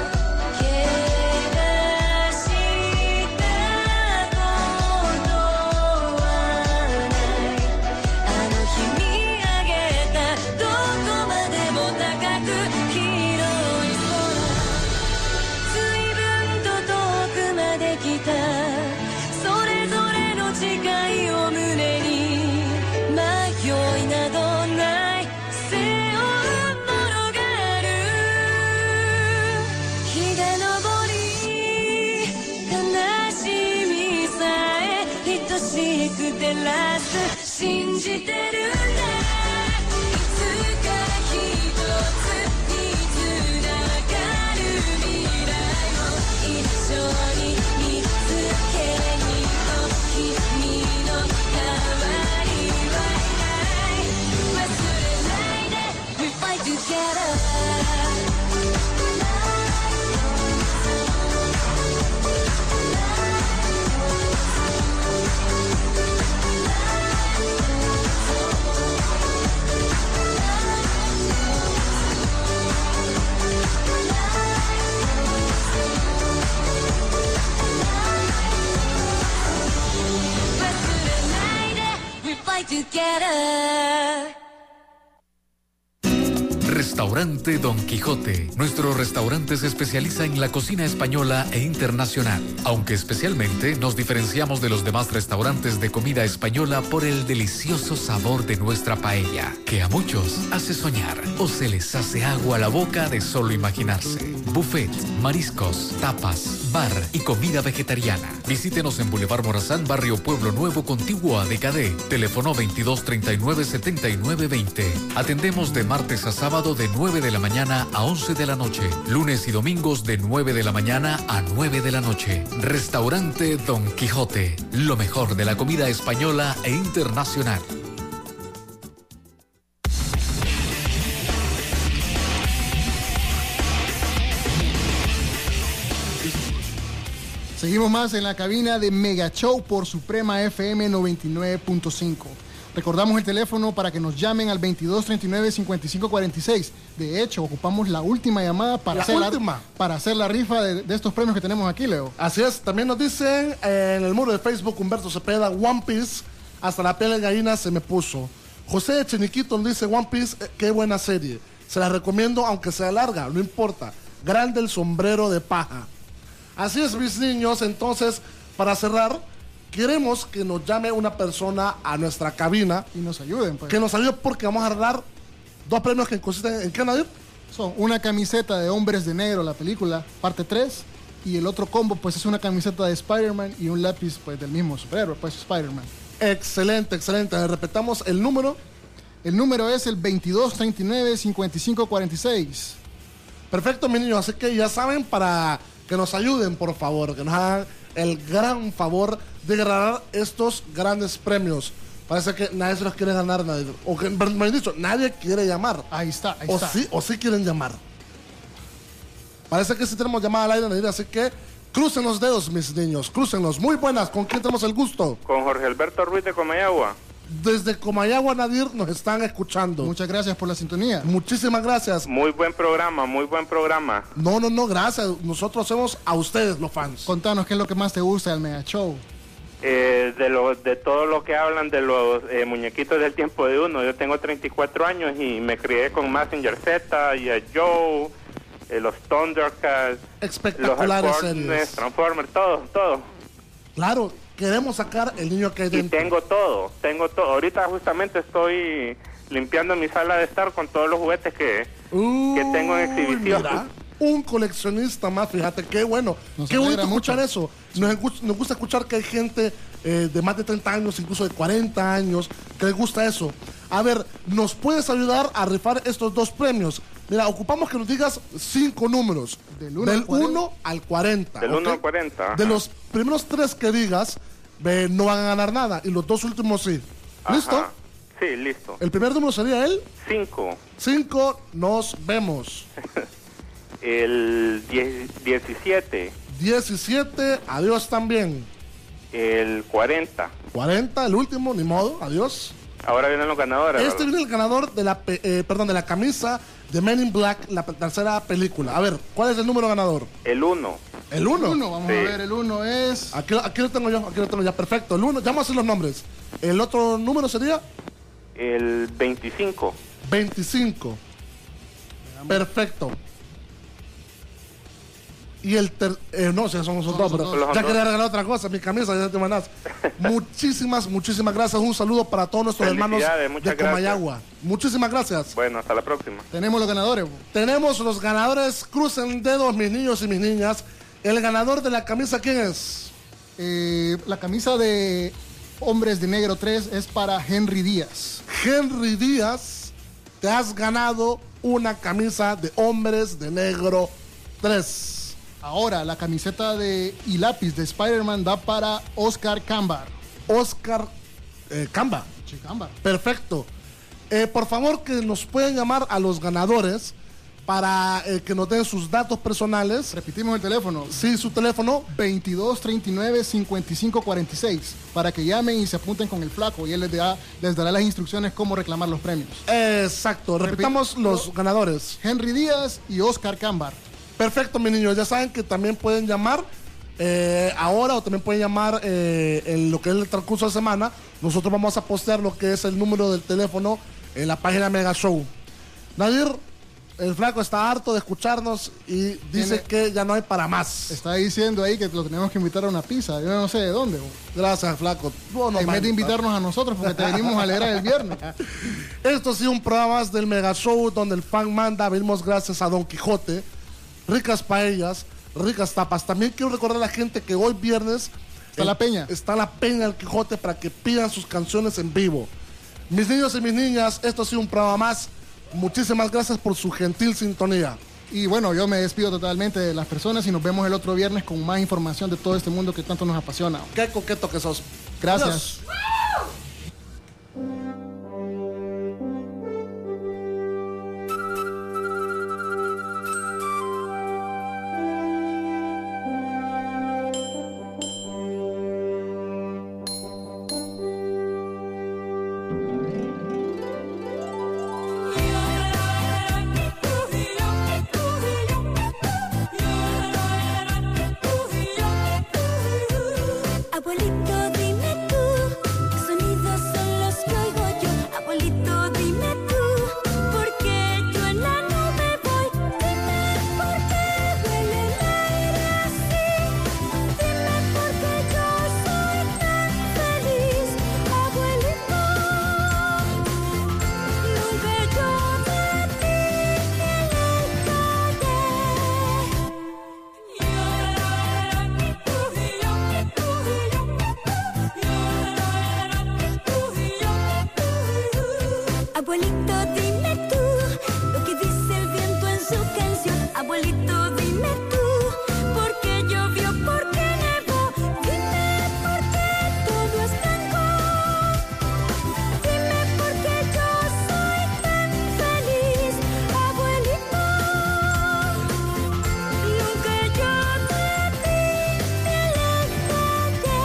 Restaurante Don Quijote. Nuestro restaurante se especializa en la cocina española e internacional, aunque especialmente nos diferenciamos de los demás restaurantes de comida española por el delicioso sabor de nuestra paella, que a muchos hace soñar o se les hace agua a la boca de solo imaginarse. Buffet, mariscos, tapas, bar y comida vegetariana. Visítenos en Boulevard Morazán, Barrio Pueblo Nuevo, contiguo a D K D. Teléfono veintidós treinta y nueve setenta y nueve veinte. Atendemos de martes a sábado de nueve de la mañana a once de la noche. Lunes y domingos de nueve de la mañana a nueve de la noche. Restaurante Don Quijote. Lo mejor de la comida española e internacional. Seguimos más en la cabina de Mega Show por Suprema F M noventa y nueve punto cinco. Recordamos el teléfono para que nos llamen al veintidós treinta y nueve cincuenta y cinco cuarenta y seis. De hecho, ocupamos la última llamada para, la hacer, última. La, para hacer la rifa de, de estos premios que tenemos aquí, Leo. Así es, también nos dicen eh, en el muro de Facebook, Humberto Cepeda, One Piece, hasta la piel de gallina se me puso. José Cheniquito nos dice, One Piece, eh, qué buena serie. Se la recomiendo aunque sea larga, no importa. Grande el sombrero de paja. Así es, mis niños. Entonces, para cerrar, queremos que nos llame una persona a nuestra cabina. Y nos ayuden, pues. Que nos ayude porque vamos a dar dos premios que consisten en qué, Nadir. Son una camiseta de Hombres de Negro, la película, parte tres. Y el otro combo, pues, es una camiseta de Spider-Man y un lápiz, pues, del mismo superhéroe, pues, Spider-Man. Excelente, excelente. Repetamos el número. El número es el veintidós treinta y nueve cincuenta y cinco cuarenta y seis. Perfecto, mis niños. Así que ya saben, para que nos ayuden, por favor, que nos hagan el gran favor de ganar estos grandes premios. Parece que nadie se los quiere ganar, nadie. O que, me han dicho, nadie quiere llamar. Ahí está, ahí o está. Sí, o sí quieren llamar. Parece que sí tenemos llamada al aire, Nadir, así que crucen los dedos, mis niños, crucenlos. Muy buenas, ¿con quién tenemos el gusto? Con Jorge Alberto Ruiz de Comayagua. Desde Comayagua, Nadir, nos están escuchando. Muchas gracias por la sintonía. Muchísimas gracias. Muy buen programa, muy buen programa. No, no, no, gracias. Nosotros hacemos a ustedes, los fans. Contanos, ¿qué es lo que más te gusta del Mega Show? Eh, de, lo, de todo lo que hablan de los eh, muñequitos del tiempo de uno. Yo tengo treinta y cuatro años y me crié con Mazinger Z y a Joe, eh, los Thundercats, espectaculares los series, Transformers, todo, todo. Claro, queremos sacar el niño que hay dentro. Y tengo todo, tengo todo. Ahorita justamente estoy limpiando mi sala de estar con todos los juguetes que, uh, que tengo en exhibición. Mira, un coleccionista más, fíjate, qué bueno. Nos qué bonito escuchar eso. Sí. Nos, nos gusta escuchar que hay gente eh, de más de treinta años, incluso de cuarenta años, que les gusta eso. A ver, ¿nos puedes ayudar a rifar estos dos premios? Mira, ocupamos que nos digas cinco números. Del uno al cuarenta. Del uno al cuarenta. De los primeros tres que digas, eh, no van a ganar nada. Y los dos últimos sí. ¿Listo? Ajá. Sí, listo. El primer número sería el... cinco. cinco, nos vemos. El diecisiete. diecisiete, adiós también. El cuarenta. cuarenta, el último, ni modo, adiós. Ahora vienen los ganadores. Este viene el ganador de la, eh, perdón, de la camisa de Men in Black, la tercera película. A ver, ¿cuál es el número ganador? El uno. ¿El uno? Uno, vamos Sí. a ver, el uno es... Aquí, aquí lo tengo yo, aquí lo tengo ya, perfecto. El uno, ya vamos a hacer los nombres. ¿El otro número sería? El veinticinco. veinticinco. Perfecto. Y el ter... eh, no, si son esos dos, pero dos. ya quería regalar otra cosa, mi camisa, ya te mandas. Muchísimas, muchísimas gracias. Un saludo para todos nuestros hermanos Felicidades, muchas de Comayagua. Muchísimas gracias. Bueno, hasta la próxima. Tenemos los ganadores. Tenemos los ganadores. Crucen dedos, mis niños y mis niñas. El ganador de la camisa, ¿quién es? Eh, la camisa de Hombres de Negro tres es para Henry Díaz. Henry Díaz, te has ganado una camisa de Hombres de Negro tres. Ahora, la camiseta de y lápiz de Spider-Man da para Oscar Cambar. Oscar eh, Camba. Sí, Cambar. Perfecto. Eh, por favor, que nos pueden llamar a los ganadores para eh, que nos den sus datos personales. Repetimos el teléfono. Sí, su teléfono. veintidós treinta y nueve cincuenta y cinco cuarenta y seis. Para que llamen y se apunten con el flaco y él les, da, les dará las instrucciones cómo reclamar los premios. Exacto. Repitamos los ganadores. Henry Díaz y Oscar Cambar. Perfecto, mis niños. Ya saben que también pueden llamar eh, ahora o también pueden llamar eh, en lo que es el transcurso de semana. Nosotros vamos a postear lo que es el número del teléfono en la página Mega Show. Nadir, el flaco está harto de escucharnos y dice Tiene, que ya no hay para más. Está diciendo ahí que lo tenemos que invitar a una pizza. Yo no sé de dónde. Bro. Gracias, flaco. No, en vez de invitarnos a nosotros porque te venimos a alegrar el viernes. Esto ha sido un programa más del Mega Show donde el fan manda. Venimos gracias a Don Quijote. Ricas paellas, ricas tapas. También quiero recordar a la gente que hoy viernes está el, la peña. Está la peña del Quijote para que pidan sus canciones en vivo. Mis niños y mis niñas, esto ha sido un programa más. Muchísimas gracias por su gentil sintonía. Y bueno, yo me despido totalmente de las personas y nos vemos el otro viernes con más información de todo este mundo que tanto nos apasiona. Qué coqueto que sos. Gracias. Adiós. Abuelito, dime tú, ¿qué sonidos son los que oigo yo? Abuelito, dime tú, ¿por qué yo en la nube voy? Dime por qué huele el aire así. Dime por qué yo soy tan feliz. Abuelito, nunca yo de ti me alejaré. Abuelito, dime tú lo que dice el viento en su canción. Abuelito, dime tú por qué llovió, por qué nevó. Dime por qué todo es blanco. Dime por qué yo soy tan feliz. Abuelito, nunca yo de ti me alejaré.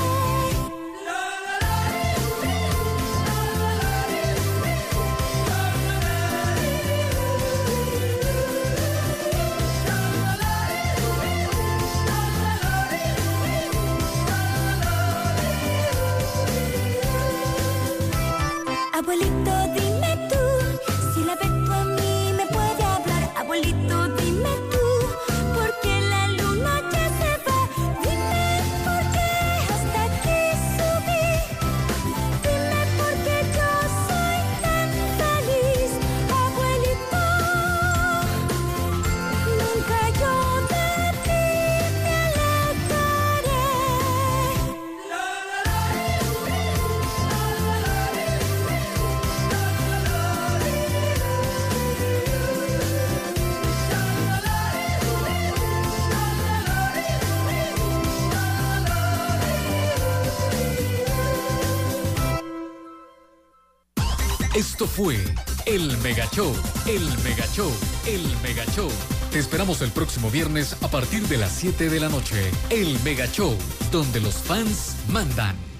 Abuelito, dime tú, si la Beto a mí me puede hablar. Abuelito, dime tú, ¿por qué la luna ya se va? Dime por qué hasta aquí subí. Dime por qué yo soy tan feliz. Abuelito, nunca yo de ti me alejaré. Esto fue El Mega Show, El Mega Show, El Mega Show. Te esperamos el próximo viernes a partir de las siete de la noche. El Mega Show, donde los fans mandan.